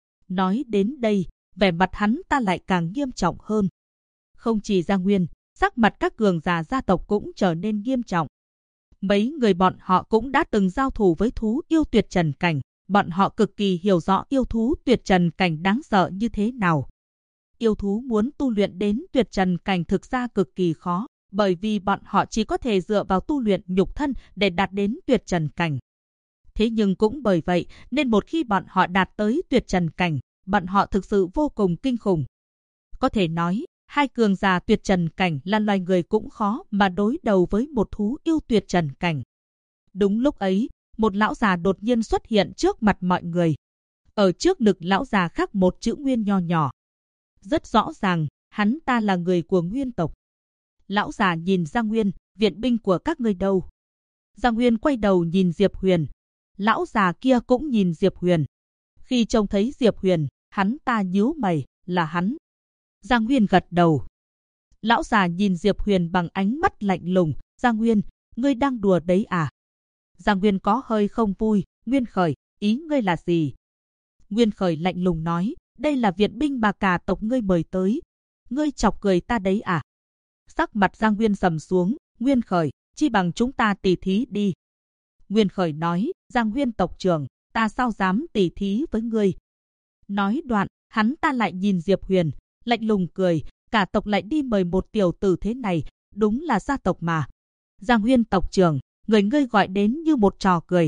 Nói đến đây, vẻ mặt hắn ta lại càng nghiêm trọng hơn. Không chỉ Giang Nguyên, sắc mặt các cường giả gia tộc cũng trở nên nghiêm trọng. Mấy người bọn họ cũng đã từng giao thủ với thú yêu tuyệt trần cảnh. Bọn họ cực kỳ hiểu rõ yêu thú tuyệt trần cảnh đáng sợ như thế nào. Yêu thú muốn tu luyện đến tuyệt trần cảnh thực ra cực kỳ khó, bởi vì bọn họ chỉ có thể dựa vào tu luyện nhục thân để đạt đến tuyệt trần cảnh. Thế nhưng cũng bởi vậy nên một khi bọn họ đạt tới tuyệt trần cảnh, bọn họ thực sự vô cùng kinh khủng. Có thể nói, hai cường giả tuyệt trần cảnh là loài người cũng khó mà đối đầu với một thú yêu tuyệt trần cảnh. Đúng lúc ấy, một lão già đột nhiên xuất hiện trước mặt mọi người. Ở trước ngực lão già khắc một chữ Nguyên nho nhỏ. Rất rõ ràng, hắn ta là người của Nguyên tộc. Lão già nhìn Giang Nguyên, viện binh của các ngươi đâu? Giang Nguyên quay đầu nhìn Diệp Huyền. Lão già kia cũng nhìn Diệp Huyền. Khi trông thấy Diệp Huyền, hắn ta nhíu mày, là hắn. Giang Nguyên gật đầu. Lão già nhìn Diệp Huyền bằng ánh mắt lạnh lùng. Giang Nguyên, ngươi đang đùa đấy à? Giang Nguyên có hơi không vui. Nguyên Khởi, ý ngươi là gì? Nguyên Khởi lạnh lùng nói, đây là viện binh mà cả tộc ngươi mời tới. Ngươi chọc cười ta đấy à? Sắc mặt Giang Nguyên sầm xuống. Nguyên Khởi, chi bằng chúng ta tỉ thí đi. Nguyên Khởi nói, Giang Nguyên tộc trưởng, ta sao dám tỉ thí với ngươi? Nói đoạn, hắn ta lại nhìn Diệp Huyền, lạnh lùng cười, cả tộc lại đi mời một tiểu tử thế này, đúng là gia tộc mà. Giang Nguyên tộc trưởng, ngươi gọi đến như một trò cười.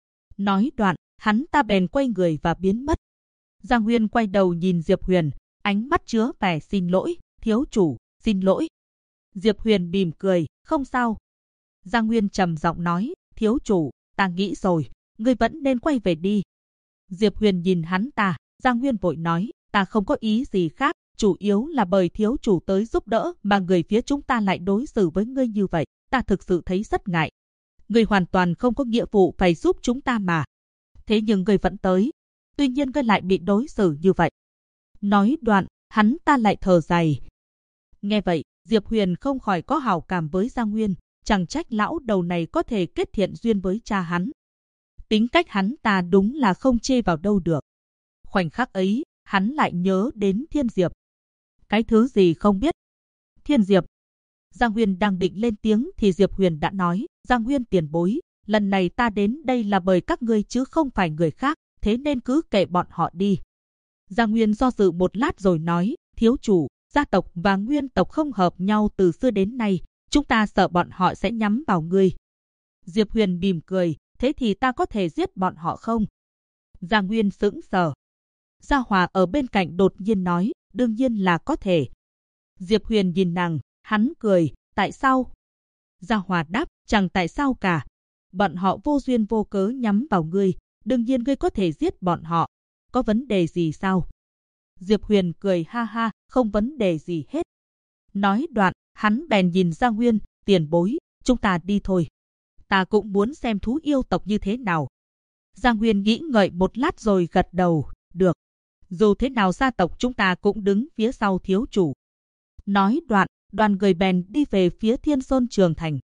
Nói đoạn, hắn ta bèn quay người và biến mất. Giang Nguyên quay đầu nhìn Diệp Huyền, ánh mắt chứa vẻ xin lỗi, thiếu chủ, xin lỗi. Diệp Huyền mỉm cười, không sao. Giang Nguyên trầm giọng nói, thiếu chủ, ta nghĩ rồi, ngươi vẫn nên quay về đi. Diệp Huyền nhìn hắn ta, Giang Nguyên vội nói, ta không có ý gì khác, chủ yếu là bởi thiếu chủ tới giúp đỡ mà người phía chúng ta lại đối xử với ngươi như vậy, ta thực sự thấy rất ngại. Ngươi hoàn toàn không có nghĩa vụ phải giúp chúng ta mà. Thế nhưng ngươi vẫn tới, tuy nhiên ngươi lại bị đối xử như vậy. Nói đoạn, hắn ta lại thở dài. Nghe vậy, Diệp Huyền không khỏi có hảo cảm với Giang Nguyên, chẳng trách lão đầu này có thể kết thiện duyên với cha hắn. Tính cách hắn ta đúng là không chê vào đâu được. Khoảnh khắc ấy, hắn lại nhớ đến Thiên Diệp. Cái thứ gì không biết? Thiên Diệp. Giang Nguyên đang định lên tiếng thì Diệp Huyền đã nói, Giang Nguyên tiền bối, lần này ta đến đây là bởi các ngươi chứ không phải người khác, thế nên cứ kệ bọn họ đi. Giang Nguyên do dự một lát rồi nói, thiếu chủ, gia tộc và Nguyên tộc không hợp nhau từ xưa đến nay, chúng ta sợ bọn họ sẽ nhắm vào ngươi. Diệp Huyền mỉm cười, thế thì ta có thể giết bọn họ không? Giang Nguyên sững sờ. Gia Hòa ở bên cạnh đột nhiên nói, đương nhiên là có thể. Diệp Huyền nhìn nàng, hắn cười, tại sao? Gia Hòa đáp, chẳng tại sao cả. Bọn họ vô duyên vô cớ nhắm vào ngươi, đương nhiên ngươi có thể giết bọn họ. Có vấn đề gì sao? Diệp Huyền cười ha ha, không vấn đề gì hết. Nói đoạn, hắn bèn nhìn Giang Nguyên, tiền bối, chúng ta đi thôi. Ta cũng muốn xem thú yêu tộc như thế nào. Giang Nguyên nghĩ ngợi một lát rồi gật đầu, được. dù thế nào gia tộc chúng ta cũng đứng phía sau thiếu chủ. Nói đoạn, đoàn người bèn đi về phía Thiên Sơn Trường Thành.